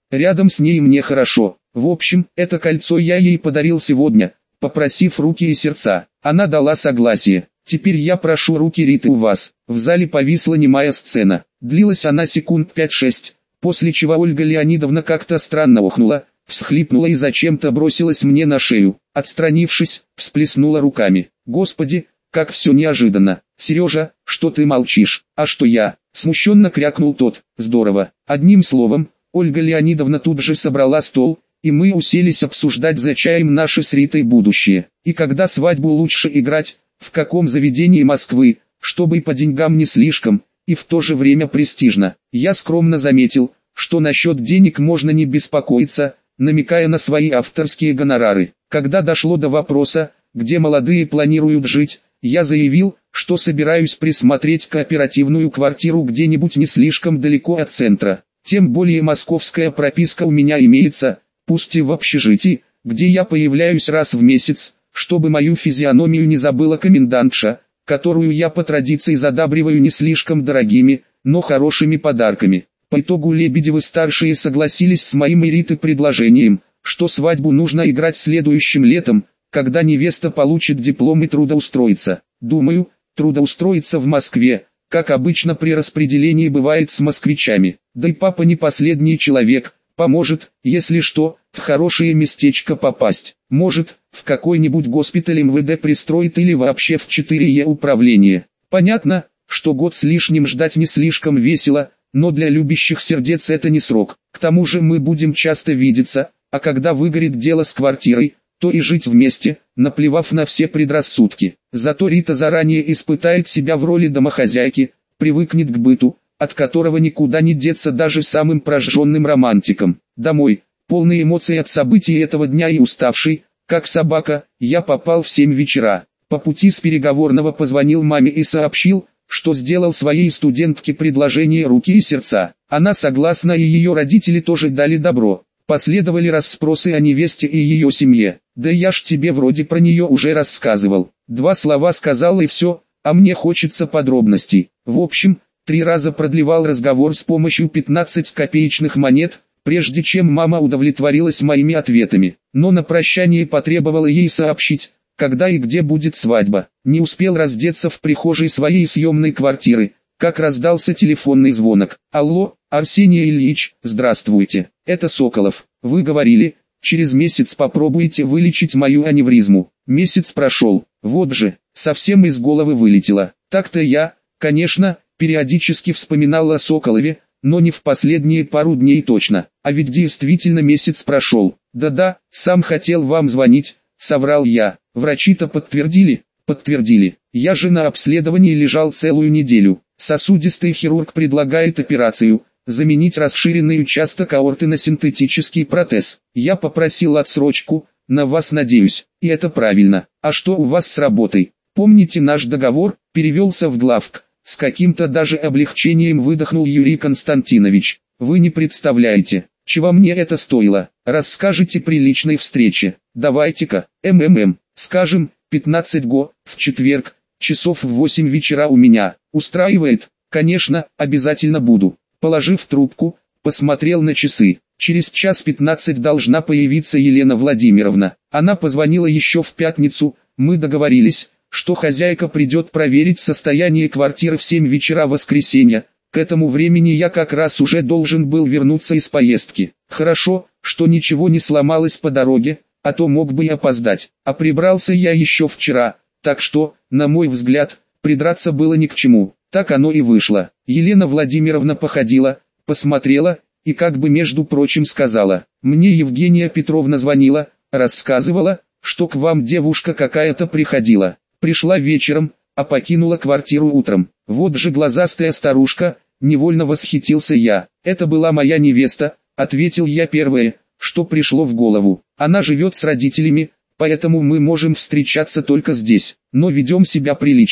мне хорошо. В общем, это кольцо я ей подарил сегодня, попросив руки и сердца. Она дала согласие. Теперь я прошу руки Риты у вас. В зале повисла немая сцена. Длилась она секунд 5-6, после чего Ольга Леонидовна как-то странно охнула, всхлипнула и зачем-то бросилась мне на шею. Отстранившись, всплеснула руками. Господи, как все неожиданно. Сережа, что ты молчишь? А что я? Смущенно крякнул тот. Здорово. Одним словом, Ольга Леонидовна тут же собрала стол, и мы уселись обсуждать за чаем наше с Ритой будущее. И когда свадьбу лучше играть, в каком заведении Москвы, чтобы и по деньгам не слишком, и в то же время престижно. Я скромно заметил, что насчет денег можно не беспокоиться, намекая на свои авторские гонорары. Когда дошло до вопроса, где молодые планируют жить, я заявил, что собираюсь присмотреть кооперативную квартиру где-нибудь не слишком далеко от центра. Тем более московская прописка у меня имеется, пусть и в общежитии, где я появляюсь раз в месяц, чтобы мою физиономию не забыла комендантша, которую я по традиции задабриваю не слишком дорогими, но хорошими подарками. По итогу Лебедевы-старшие согласились с моим и Риты предложением, что свадьбу нужно играть следующим летом, когда невеста получит диплом и трудоустроится. Думаю, трудоустроиться в Москве, как обычно при распределении бывает с москвичами. Да и папа не последний человек, поможет, если что, в хорошее местечко попасть. Может, в какой-нибудь госпиталь МВД пристроит или вообще в 4Е управление. Понятно, что год с лишним ждать не слишком весело, но для любящих сердец это не срок. К тому же мы будем часто видеться, а когда выгорит дело с квартирой, то и жить вместе, наплевав на все предрассудки. Зато Рита заранее испытает себя в роли домохозяйки, привыкнет к быту, от которого никуда не деться даже самым прожженным романтиком. Домой, полный эмоций от событий этого дня и уставший, как собака, я попал в 7 вечера. По пути с переговорного позвонил маме и сообщил, что сделал своей студентке предложение руки и сердца. Она согласна, и ее родители тоже дали добро. Последовали расспросы о невесте и ее семье. Да я ж тебе вроде про нее уже рассказывал. 2 слова сказал и все, а мне хочется подробностей. В общем, 3 раза продлевал разговор с помощью 15-копеечных монет, прежде чем мама удовлетворилась моими ответами. Но на прощание потребовала ей сообщить, когда и где будет свадьба. Не успел раздеться в прихожей своей съемной квартиры, как раздался телефонный звонок. Алло, Арсений Ильич, здравствуйте, это Соколов. Вы говорили, через месяц попробуйте вылечить мою аневризму. Месяц прошел, вот же, совсем из головы вылетело. Так-то я, конечно, периодически вспоминал о Соколове, но не в последние пару дней точно. А ведь действительно месяц прошел. Да-да, сам хотел вам звонить, соврал я. Врачи-то подтвердили? Подтвердили. Я же на обследовании лежал целую неделю. Сосудистый хирург предлагает операцию, заменить расширенный участок аорты на синтетический протез. Я попросил отсрочку, на вас надеюсь, и это правильно. А что у вас с работой? Помните наш договор? Перевелся в главк. С каким-то даже облегчением выдохнул Юрий Константинович. Вы не представляете, чего мне это стоило. Расскажите при личной встрече. Давайте-ка, скажем, 15 го, в четверг, часов в 8 вечера у меня. Устраивает? Конечно, обязательно буду. Положив трубку, посмотрел на часы. Через час 15 должна появиться Елена Владимировна. Она позвонила еще в пятницу, мы договорились, что хозяйка придет проверить состояние квартиры в 7 вечера воскресенья. К этому времени я как раз уже должен был вернуться из поездки. Хорошо, что ничего не сломалось по дороге, а то мог бы и опоздать. А прибрался я еще вчера, так что, на мой взгляд, придраться было ни к чему. Так оно и вышло. Елена Владимировна походила, посмотрела, и как бы между прочим сказала: «Мне Евгения Петровна звонила, рассказывала, что к вам девушка какая-то приходила. Пришла вечером, а покинула квартиру утром. Вот же глазастая старушка», невольно восхитился я. «Это была моя невеста», ответил я первое, что пришло в голову. «Она живет с родителями, поэтому мы можем встречаться только здесь, но ведем себя прилично.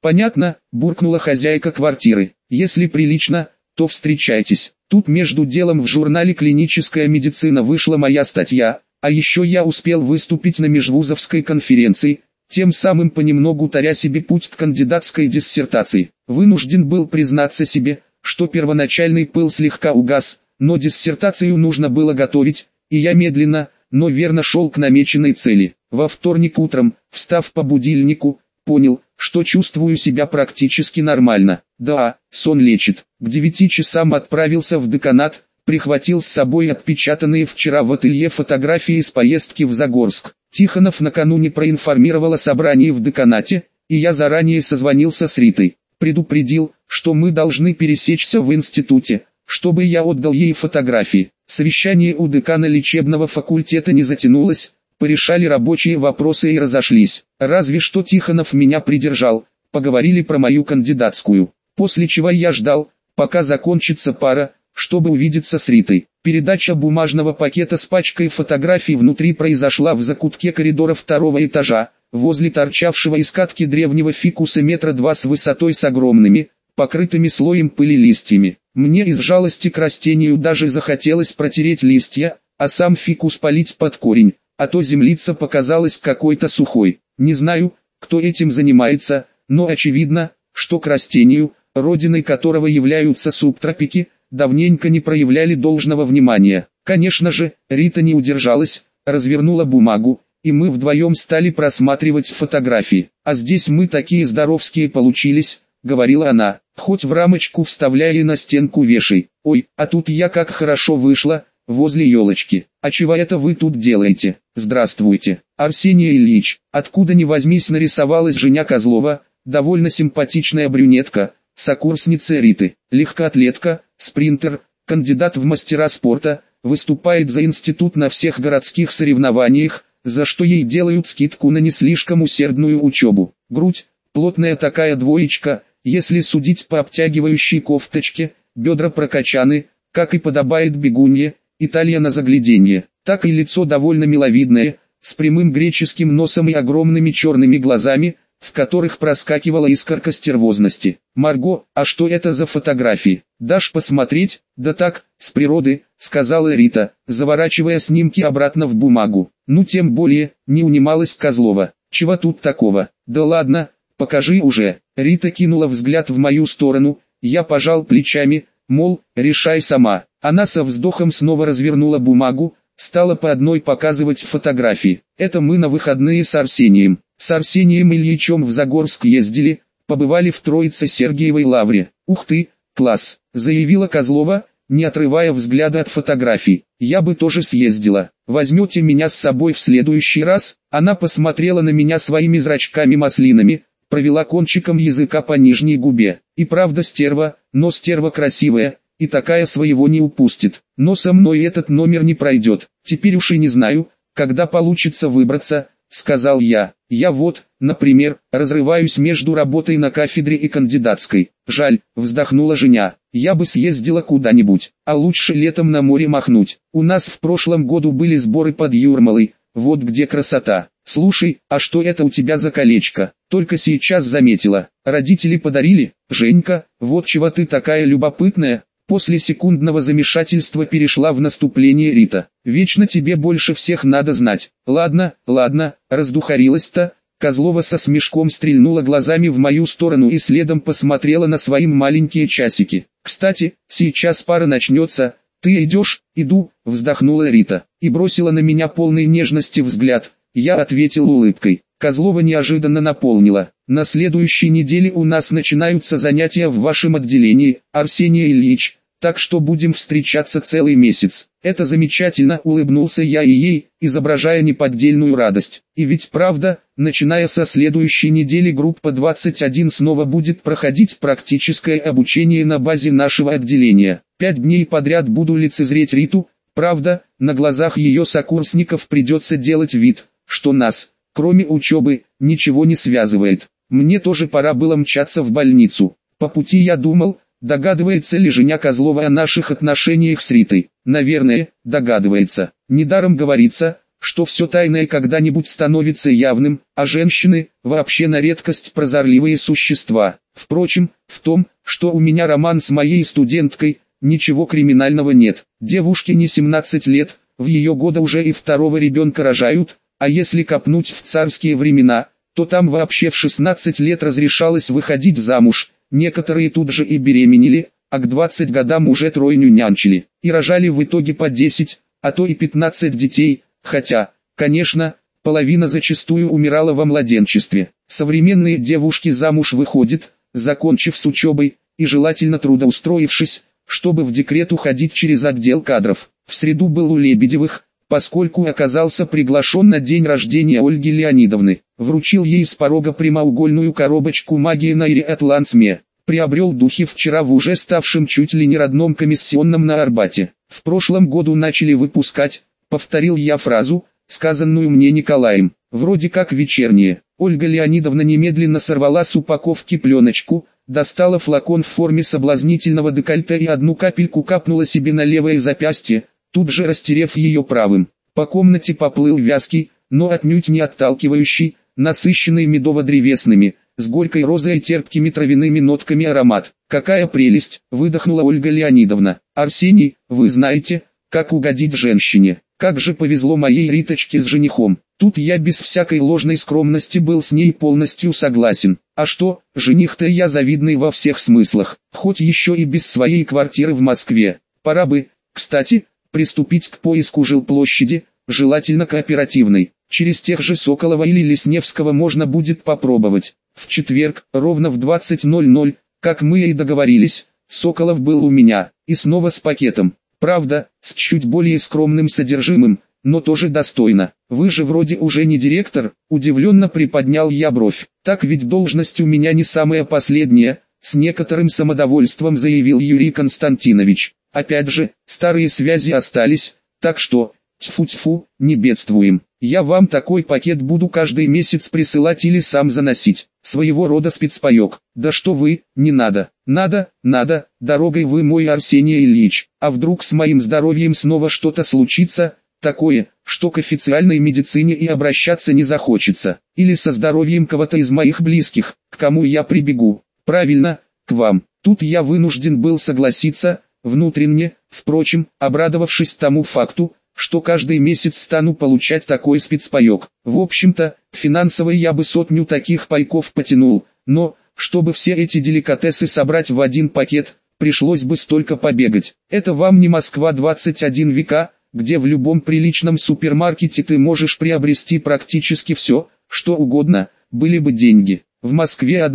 Понятно, буркнула хозяйка квартиры. Если прилично, то встречайтесь. Тут между делом в журнале «Клиническая медицина» вышла моя статья, а еще я успел выступить на межвузовской конференции, тем самым понемногу таря себе путь к кандидатской диссертации. Вынужден был признаться себе, что первоначальный пыл слегка угас, но диссертацию нужно было готовить, и я медленно, но верно шел к намеченной цели. Во вторник утром, встав по будильнику, понял, что чувствую себя практически нормально. Да, сон лечит. К 9 часам отправился в деканат, прихватил с собой отпечатанные вчера в ателье фотографии из поездки в Загорск. Тихонов накануне проинформировал о собрании в деканате, и я заранее созвонился с Ритой. Предупредил, что мы должны пересечься в институте, чтобы я отдал ей фотографии. Совещание у декана лечебного факультета не затянулось, порешали рабочие вопросы и разошлись. Разве что Тихонов меня придержал, поговорили про мою кандидатскую. После чего я ждал, пока закончится пара, чтобы увидеться с Ритой. Передача бумажного пакета с пачкой фотографий внутри произошла в закутке коридора 2-го этажа, возле торчавшего из катки древнего фикуса метра 2 с высотой с огромными, покрытыми слоем пыли листьями. Мне из жалости к растению даже захотелось протереть листья, а сам фикус полить под корень, а то землица показалась какой-то сухой. Не знаю, кто этим занимается, но очевидно, что к растению, родиной которого являются субтропики, давненько не проявляли должного внимания. Конечно же, Рита не удержалась, развернула бумагу, и мы вдвоем стали просматривать фотографии. «А здесь мы такие здоровские получились», — говорила она, — «хоть в рамочку вставляй и на стенку вешай. Ой, а тут я как хорошо вышла, возле елочки. А чего это вы тут делаете? Здравствуйте, Арсений Ильич». Откуда ни возьмись нарисовалась Женя Козлова, довольно симпатичная брюнетка, сокурсница Риты, легкоатлетка, спринтер, кандидат в мастера спорта, выступает за институт на всех городских соревнованиях, за что ей делают скидку на не слишком усердную учебу. Грудь, плотная такая двоечка, если судить по обтягивающей кофточке, бедра прокачаны, как и подобает бегунье, и талия на загляденье. Так и лицо довольно миловидное, с прямым греческим носом и огромными черными глазами, в которых проскакивала искорка стервозности. «Марго, а что это за фотографии? Дашь посмотреть?» «Да так, с природы», — сказала Рита, заворачивая снимки обратно в бумагу. «Ну тем более», — не унималась Козлова. «Чего тут такого?» «Да ладно, покажи уже». Рита кинула взгляд в мою сторону, я пожал плечами, мол, решай сама. Она со вздохом снова развернула бумагу, стала по одной показывать фотографии. «Это мы на выходные с Арсением. С Арсением Ильичем в Загорск ездили, побывали в Троице-Сергиевой лавре». «Ух ты, класс», — заявила Козлова, не отрывая взгляда от фотографий. «Я бы тоже съездила. Возьмете меня с собой в следующий раз?» Она посмотрела на меня своими зрачками-маслинами, провела кончиком языка по нижней губе. «И правда стерва, но стерва красивая, и такая своего не упустит. Но со мной этот номер не пройдет. Теперь уж и не знаю, когда получится выбраться», — сказал я. «Я вот, например, разрываюсь между работой на кафедре и кандидатской. Жаль», — вздохнула Женя. «Я бы съездила куда-нибудь, а лучше летом на море махнуть. У нас в прошлом году были сборы под Юрмалой, вот где красота. Слушай, а что это у тебя за колечко? Только сейчас заметила. Родители подарили? Женька, вот чего ты такая любопытная». После секундного замешательства перешла в наступление Рита. «Вечно тебе больше всех надо знать». «Ладно, ладно, раздухарилась-то». Козлова со смешком стрельнула глазами в мою сторону и следом посмотрела на свои маленькие часики. «Кстати, сейчас пара начнется. Ты идешь?» «Иду», — вздохнула Рита, и бросила на меня полный нежности взгляд. Я ответил улыбкой. Козлова неожиданно наполнила. «На следующей неделе у нас начинаются занятия в вашем отделении, Арсений Ильич, так что будем встречаться целый месяц». «Это замечательно», — улыбнулся я и ей, изображая неподдельную радость. «И ведь правда, начиная со следующей недели группа 21 снова будет проходить практическое обучение на базе нашего отделения. 5 дней подряд буду лицезреть Риту, правда, на глазах ее сокурсников придется делать вид, что нас, кроме учебы, ничего не связывает. Мне тоже пора было мчаться в больницу. По пути я думал, догадывается ли Женя Козлова о наших отношениях с Ритой. Наверное, догадывается. Недаром говорится, что все тайное когда-нибудь становится явным, а женщины – вообще на редкость прозорливые существа. Впрочем, в том, что у меня роман с моей студенткой, ничего криминального нет. Девушке не 17 лет, в ее годы уже и второго ребенка рожают, а если копнуть в царские времена, то там вообще в 16 лет разрешалось выходить замуж, некоторые тут же и беременели, а к 20 годам уже тройню нянчили, и рожали в итоге по 10, а то и 15 детей, хотя, конечно, половина зачастую умирала во младенчестве. Современные девушки замуж выходят, закончив с учебой, и желательно трудоустроившись, чтобы в декрет уходить через отдел кадров. В среду был у Лебедевых, поскольку оказался приглашен на день рождения Ольги Леонидовны. Вручил ей с порога прямоугольную коробочку магии на Атлантсме. Приобрел духи вчера в уже ставшем чуть ли не родном комиссионном на Арбате. В прошлом году начали выпускать, повторил я фразу, сказанную мне Николаем. Вроде как вечерние. Ольга Леонидовна немедленно сорвала с упаковки пленочку, достала флакон в форме соблазнительного декольте и одну капельку капнула себе на левое запястье, тут же растерев ее правым. По комнате поплыл вязкий, но отнюдь не отталкивающий, насыщенный медово-древесными, с горькой розой и терпкими травяными нотками аромат. «Какая прелесть!» – выдохнула Ольга Леонидовна. «Арсений, вы знаете, как угодить женщине. Как же повезло моей Риточке с женихом». Тут я без всякой ложной скромности был с ней полностью согласен. А что, жених-то я завидный во всех смыслах, хоть еще и без своей квартиры в Москве. Пора бы, кстати, приступить к поиску жилплощади, желательно кооперативной. Через тех же Соколова или Лесневского можно будет попробовать. В четверг, ровно в 20:00, как мы и договорились, Соколов был у меня, и снова с пакетом. Правда, с чуть более скромным содержимым, но тоже достойно. Вы же вроде уже не директор, удивленно приподнял я бровь. Так ведь должность у меня не самая последняя, с некоторым самодовольством заявил Юрий Константинович. Опять же, старые связи остались, так что, тьфу-тьфу, не бедствуем. Я вам такой пакет буду каждый месяц присылать или сам заносить. Своего рода спецпаек. Да что вы, не надо. Надо, дорогой вы мой Арсений Ильич. А вдруг с моим здоровьем снова что-то случится, такое, что к официальной медицине и обращаться не захочется. Или со здоровьем кого-то из моих близких, к кому я прибегу. Правильно, к вам. Тут я вынужден был согласиться, внутренне, впрочем, обрадовавшись тому факту, что каждый месяц стану получать такой спецпаек. В общем-то, финансово я бы 100 таких пайков потянул, но, чтобы все эти деликатесы собрать в один пакет, пришлось бы столько побегать. Это вам не Москва 21 века, где в любом приличном супермаркете ты можешь приобрести практически все, что угодно, были бы деньги. В Москве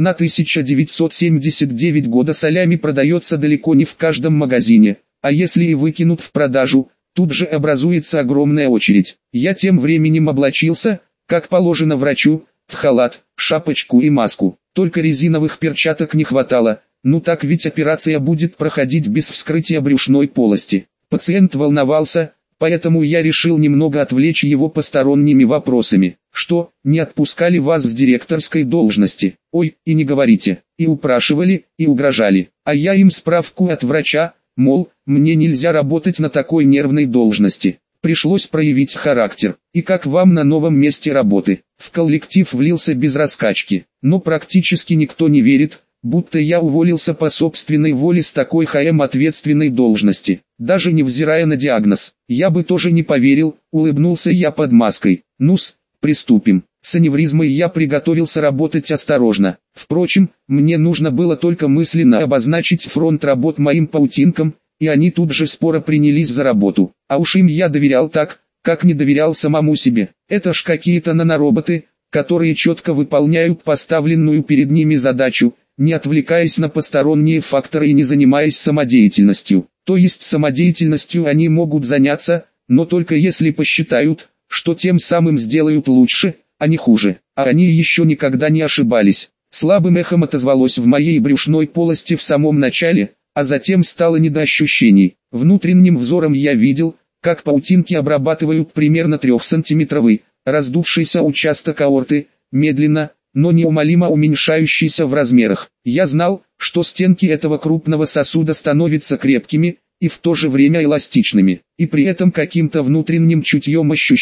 1979 года солями продается далеко не в каждом магазине, а если и выкинут в продажу, тут же образуется огромная очередь. Я тем временем облачился, как положено врачу, в халат, шапочку и маску. Только резиновых перчаток не хватало, ну так ведь операция будет проходить без вскрытия брюшной полости. Пациент волновался, поэтому я решил немного отвлечь его посторонними вопросами. Что, не отпускали вас с директорской должности? Ой, и не говорите. И упрашивали, и угрожали. А я им справку от врача, мол, мне нельзя работать на такой нервной должности. Пришлось проявить характер. И как вам на новом месте работы? В коллектив влился без раскачки. Но практически никто не верит, будто я уволился по собственной воле с такой ответственной должности. Даже невзирая на диагноз. Я бы тоже не поверил, улыбнулся я под маской. Ну-с, приступим. С аневризмой я приготовился работать осторожно. Впрочем, мне нужно было только мысленно обозначить фронт работ моим паутинкам, и они тут же споро принялись за работу. А уж им я доверял так, как не доверял самому себе. Это ж какие-то нанороботы, которые четко выполняют поставленную перед ними задачу, не отвлекаясь на посторонние факторы и не занимаясь самодеятельностью. То есть самодеятельностью они могут заняться, но только если посчитают, что тем самым сделают лучше, а не хуже. А они еще никогда не ошибались. Слабым эхом отозвалось в моей брюшной полости в самом начале, а затем стало не до ощущений. Внутренним взором я видел, как паутинки обрабатывают примерно 3-сантиметровый, раздувшийся участок аорты, медленно, но неумолимо уменьшающийся в размерах. Я знал, что стенки этого крупного сосуда становятся крепкими, и в то же время эластичными, и при этом каким-то внутренним чутьем ощущал,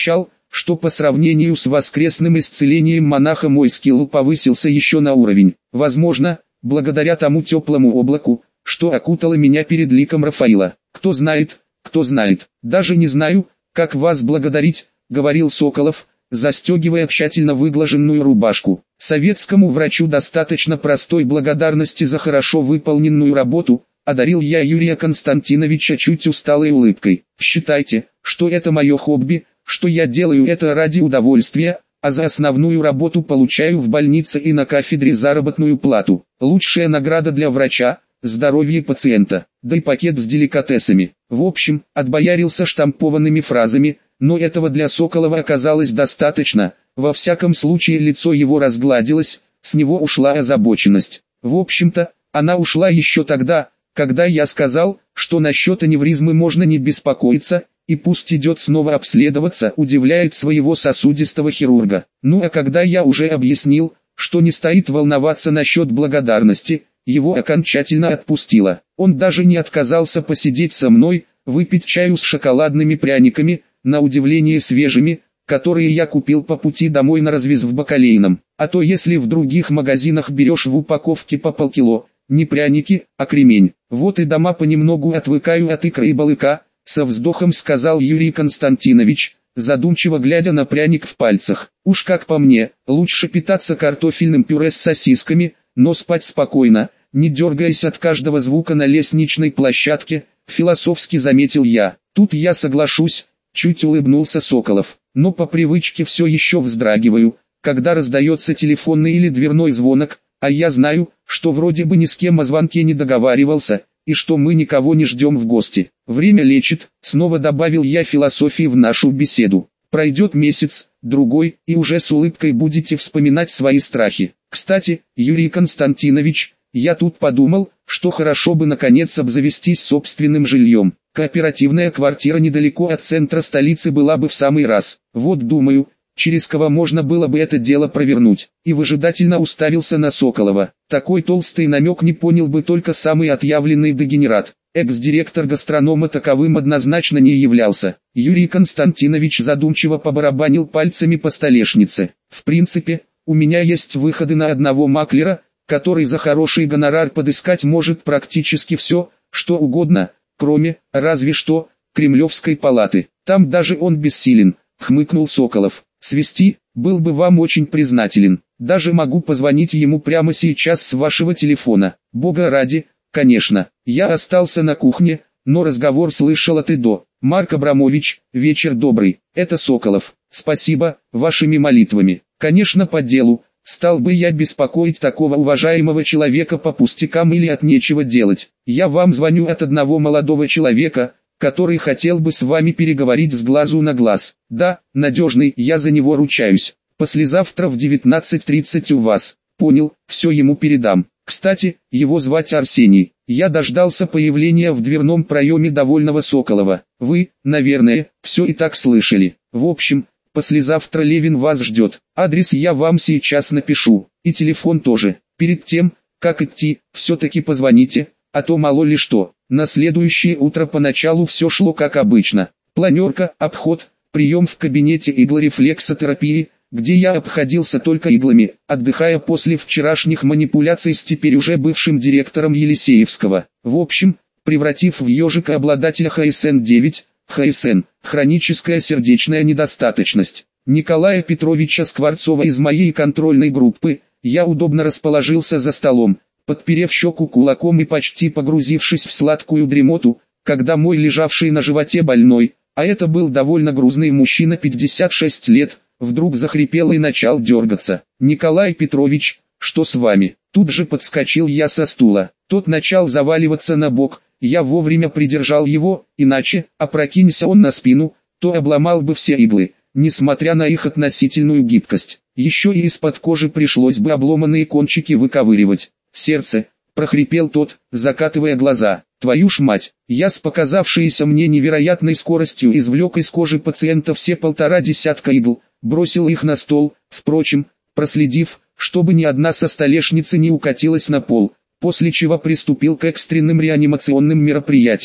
что по сравнению с воскресным исцелением монаха мой скилл повысился еще на уровень. Возможно, благодаря тому теплому облаку, что окутало меня перед ликом Рафаила. Кто знает, даже не знаю, как вас благодарить, говорил Соколов, застегивая тщательно выглаженную рубашку. Советскому врачу достаточно простой благодарности за хорошо выполненную работу, одарил я Юрия Константиновича чуть усталой улыбкой. Считайте, что это мое хобби, что я делаю это ради удовольствия, а за основную работу получаю в больнице и на кафедре заработную плату. Лучшая награда для врача – здоровье пациента, да и пакет с деликатесами. В общем, отбоярился штампованными фразами, но этого для Соколова оказалось достаточно. Во всяком случае лицо его разгладилось, с него ушла озабоченность. В общем-то, она ушла еще тогда, когда я сказал, что насчет аневризмы можно не беспокоиться, и пусть идет снова обследоваться, удивляет своего сосудистого хирурга. Ну а когда я уже объяснил, что не стоит волноваться насчет благодарности, его окончательно отпустило. Он даже не отказался посидеть со мной, выпить чаю с шоколадными пряниками, на удивление свежими, которые я купил по пути домой на развес в Бакалейном. А то если в других магазинах берешь в упаковке по полкило, не пряники, а кремень. Вот и дома понемногу отвыкаю от икры и балыка, со вздохом сказал Юрий Константинович, задумчиво глядя на пряник в пальцах. Уж как по мне, лучше питаться картофельным пюре с сосисками, но спать спокойно, не дергаясь от каждого звука на лестничной площадке, философски заметил я. Тут я соглашусь, чуть улыбнулся Соколов, но по привычке все еще вздрагиваю, когда раздается телефонный или дверной звонок, а я знаю, что вроде бы ни с кем о звонке не договаривался, и что мы никого не ждем в гости. Время лечит, снова добавил я философии в нашу беседу. Пройдет месяц, другой, и уже с улыбкой будете вспоминать свои страхи. Кстати, Юрий Константинович, я тут подумал, что хорошо бы наконец обзавестись собственным жильем. Кооперативная квартира недалеко от центра столицы была бы в самый раз. Вот думаю, через кого можно было бы это дело провернуть. И выжидательно уставился на Соколова. Такой толстый намек не понял бы только самый отъявленный дегенерат. Экс-директор гастронома таковым однозначно не являлся. Юрий Константинович задумчиво побарабанил пальцами по столешнице. В принципе, у меня есть выходы на одного маклера, который за хороший гонорар подыскать может практически все, что угодно, кроме, разве что, Кремлевской палаты. Там даже он бессилен, хмыкнул Соколов. Свести, был бы вам очень признателен. Даже могу позвонить ему прямо сейчас с вашего телефона. Бога ради, конечно. Я остался на кухне, но разговор слышал от и до. Марк Абрамович, вечер добрый. Это Соколов. Спасибо, вашими молитвами. Конечно, по делу. Стал бы я беспокоить такого уважаемого человека по пустякам или от нечего делать. Я вам звоню от одного молодого человека, который хотел бы с вами переговорить с глазу на глаз. Да, надежный, я за него ручаюсь. Послезавтра в 19:30 у вас. Понял, все ему передам. Кстати, его звать Арсений. Я дождался появления в дверном проеме довольного Соколова. Вы, наверное, все и так слышали. В общем, послезавтра Левин вас ждет. Адрес я вам сейчас напишу. И телефон тоже. Перед тем, как идти, все-таки позвоните, а то мало ли что. На следующее утро поначалу все шло как обычно. Планерка, обход, прием в кабинете иглорефлексотерапии, где я обходился только иглами, отдыхая после вчерашних манипуляций с теперь уже бывшим директором Елисеевского. В общем, превратив в ежика обладателя ХСН-9, ХСН, хроническая сердечная недостаточность, Николая Петровича Скворцова из моей контрольной группы, я удобно расположился за столом, подперев щеку кулаком и почти погрузившись в сладкую дремоту, когда мой лежавший на животе больной, а это был довольно грузный мужчина 56 лет, вдруг захрипел и начал дергаться. «Николай Петрович, что с вами?» Тут же подскочил я со стула. Тот начал заваливаться на бок, я вовремя придержал его, иначе, опрокинься он на спину, то обломал бы все иглы, несмотря на их относительную гибкость. Еще и из-под кожи пришлось бы обломанные кончики выковыривать. «Сердце», — прохрипел тот, закатывая глаза. «Твою ж мать!» Я с показавшейся мне невероятной скоростью извлек из кожи пациента все 1,5 десятка игл, бросил их на стол, впрочем, проследив, чтобы ни одна со столешницы не укатилась на пол, после чего приступил к экстренным реанимационным мероприятиям.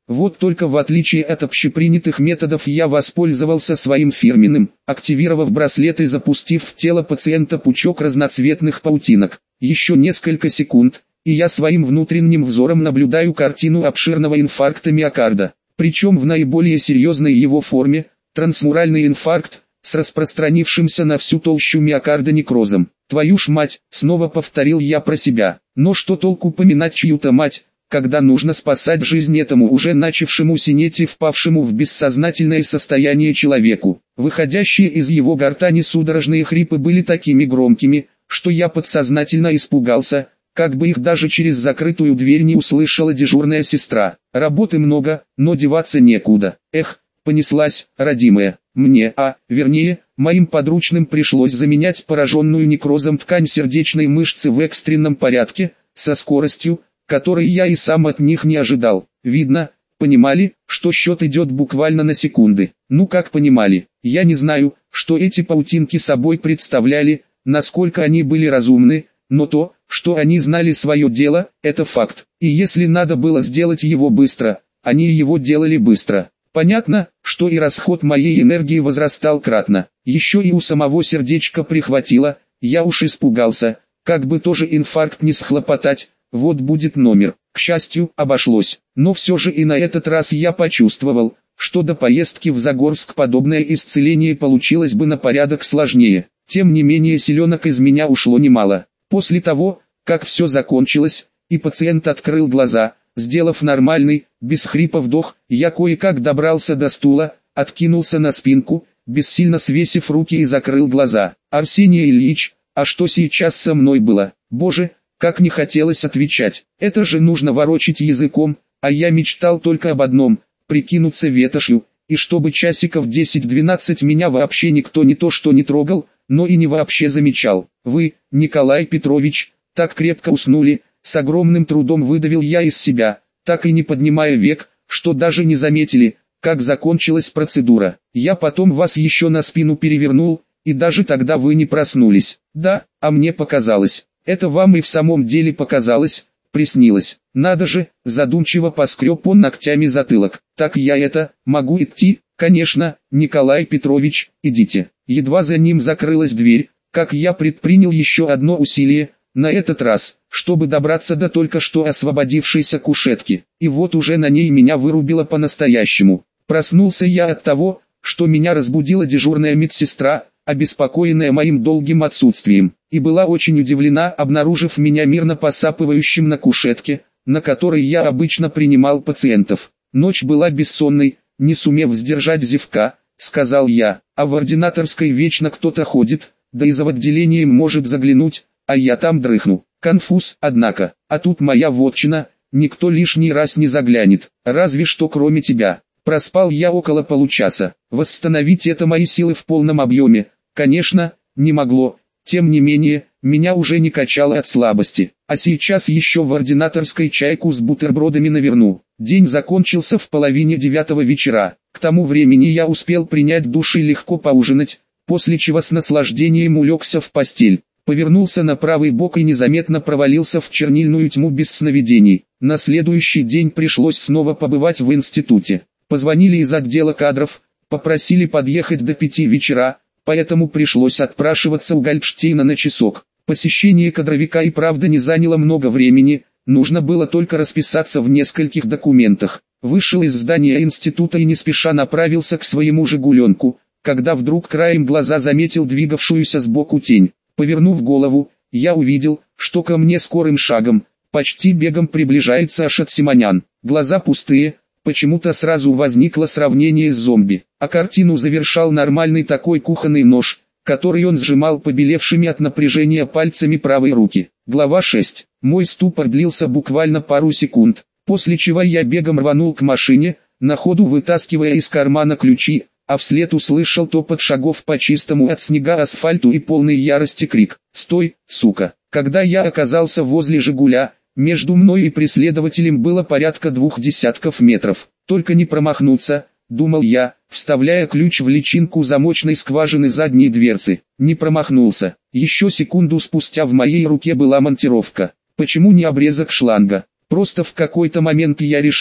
Вот только в отличие от общепринятых методов я воспользовался своим фирменным, активировав браслет и запустив в тело пациента пучок разноцветных паутинок. Еще несколько секунд, и я своим внутренним взором наблюдаю картину обширного инфаркта миокарда. Причем в наиболее серьезной его форме, трансмуральный инфаркт, с распространившимся на всю толщу миокарда некрозом. Твою ж мать, снова повторил я про себя. Но что толку поминать чью-то мать, когда нужно спасать жизнь этому уже начавшему синеть и впавшему в бессознательное состояние человеку. Выходящие из его гортани судорожные хрипы были такими громкими, что я подсознательно испугался, как бы их даже через закрытую дверь не услышала дежурная сестра. Работы много, но деваться некуда. Эх, понеслась, родимая. Мне, вернее, моим подручным пришлось заменять пораженную некрозом ткань сердечной мышцы в экстренном порядке, со скоростью, которой я и сам от них не ожидал. Видно, понимали, что счет идет буквально на секунды. Ну как понимали, я не знаю, что эти паутинки собой представляли, насколько они были разумны, но то, что они знали свое дело, это факт. И если надо было сделать его быстро, они его делали быстро. Понятно, что и расход моей энергии возрастал кратно. Еще и у самого сердечка прихватило, я уж испугался, как бы тоже инфаркт не схлопотать, вот будет номер. К счастью, обошлось. Но все же и на этот раз я почувствовал, что до поездки в Загорск подобное исцеление получилось бы на порядок сложнее. Тем не менее селенок из меня ушло немало. После того, как все закончилось, и пациент открыл глаза, сделав нормальный, без хрипа вдох, я кое-как добрался до стула, откинулся на спинку, бессильно свесив руки и закрыл глаза. Арсений Ильич, а что сейчас со мной было? Боже, как не хотелось отвечать. Это же нужно ворочить языком, а я мечтал только об одном – прикинуться ветошью, и чтобы часиков 10-12 меня вообще никто не то что не трогал, но и не вообще замечал. Вы, Николай Петрович, так крепко уснули, с огромным трудом выдавил я из себя, так и не поднимая век, что даже не заметили, как закончилась процедура. Я потом вас еще на спину перевернул, и даже тогда вы не проснулись. Да, а мне показалось. Это вам и в самом деле показалось, приснилось. Надо же, задумчиво поскреб он ногтями затылок. Так я могу идти? Конечно, Николай Петрович, идите. Едва за ним закрылась дверь, как я предпринял еще одно усилие, на этот раз, чтобы добраться до только что освободившейся кушетки. И вот уже на ней меня вырубило по-настоящему. Проснулся я от того, что меня разбудила дежурная медсестра, обеспокоенная моим долгим отсутствием, и была очень удивлена, обнаружив меня мирно посапывающим на кушетке, на которой я обычно принимал пациентов. Ночь была бессонной, не сумев сдержать зевка, сказал я, а в ординаторской вечно кто-то ходит, да и за отделением может заглянуть, а я там дрыхну. Конфуз, однако, а тут моя вотчина, никто лишний раз не заглянет, разве что кроме тебя. Проспал я около получаса, восстановить это мои силы в полном объеме, конечно, не могло, тем не менее, меня уже не качало от слабости, а сейчас еще в ординаторской чайку с бутербродами наверну. День закончился в 8:30 вечера, к тому времени я успел принять душ и легко поужинать, после чего с наслаждением улегся в постель, повернулся на правый бок и незаметно провалился в чернильную тьму без сновидений. На следующий день пришлось снова побывать в институте. Позвонили из отдела кадров, попросили подъехать до 5 вечера, поэтому пришлось отпрашиваться у Гольдштейна на часок. Посещение кадровика и правда не заняло много времени, нужно было только расписаться в нескольких документах. Вышел из здания института и не спеша направился к своему «Жигуленку», когда вдруг краем глаза заметил двигавшуюся сбоку тень. Повернув голову, я увидел, что ко мне скорым шагом, почти бегом приближается Ашот Симонян. Глаза пустые. Почему-то сразу возникло сравнение с зомби, а картину завершал нормальный такой кухонный нож, который он сжимал побелевшими от напряжения пальцами правой руки. Глава 6. Мой ступор длился буквально пару секунд, после чего я бегом рванул к машине, на ходу вытаскивая из кармана ключи, а вслед услышал топот шагов по чистому от снега асфальту и полной ярости крик: «Стой, сука!». Когда я оказался возле «Жигуля», между мной и преследователем было порядка 20 метров. Только не промахнуться, думал я, вставляя ключ в личинку замочной скважины задней дверцы. Не промахнулся. Еще секунду спустя в моей руке была монтировка. Почему не обрезок шланга? Просто в какой-то момент я решил,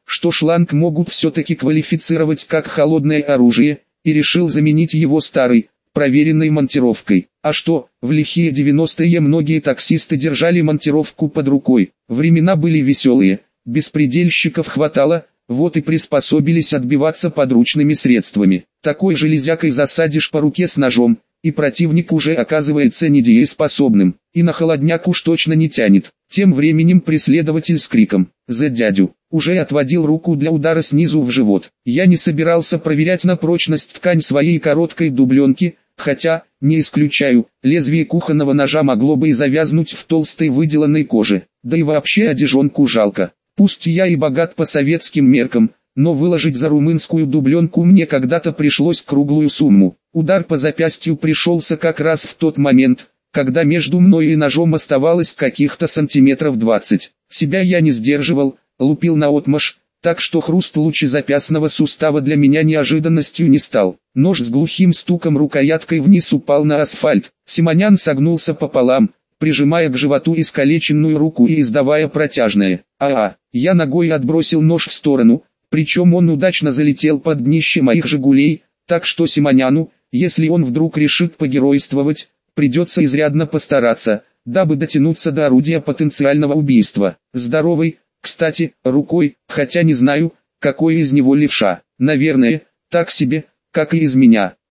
что шланг могут все-таки квалифицировать как холодное оружие, и решил заменить его старой, проверенной монтировкой. А что, в лихие 90-е многие таксисты держали монтировку под рукой. Времена были веселые, беспредельщиков хватало, вот и приспособились отбиваться подручными средствами. Такой железякой засадишь по руке с ножом, и противник уже оказывается недееспособным, и на холодняк уж точно не тянет. Тем временем преследователь с криком «За дядю!» уже отводил руку для удара снизу в живот. Я не собирался проверять на прочность ткань своей короткой дубленки, хотя, не исключаю, лезвие кухонного ножа могло бы и завязнуть в толстой выделанной коже. Да и вообще одежонку жалко. Пусть я и богат по советским меркам, но выложить за румынскую дубленку мне когда-то пришлось круглую сумму. Удар по запястью пришелся как раз в тот момент, когда между мной и ножом оставалось каких-то сантиметров 20. Себя я не сдерживал, лупил наотмашь, так что хруст лучезапястного сустава для меня неожиданностью не стал. Нож с глухим стуком рукояткой вниз упал на асфальт. Симонян согнулся пополам, прижимая к животу искалеченную руку и издавая протяжное «А-а». Я ногой отбросил нож в сторону, причем он удачно залетел под днище моих «Жигулей», так что Симоняну, если он вдруг решит погеройствовать, придется изрядно постараться, дабы дотянуться до орудия потенциального убийства. Здоровый, кстати, рукой, хотя не знаю, какой из него левша. Наверное, так себе, как и из меня.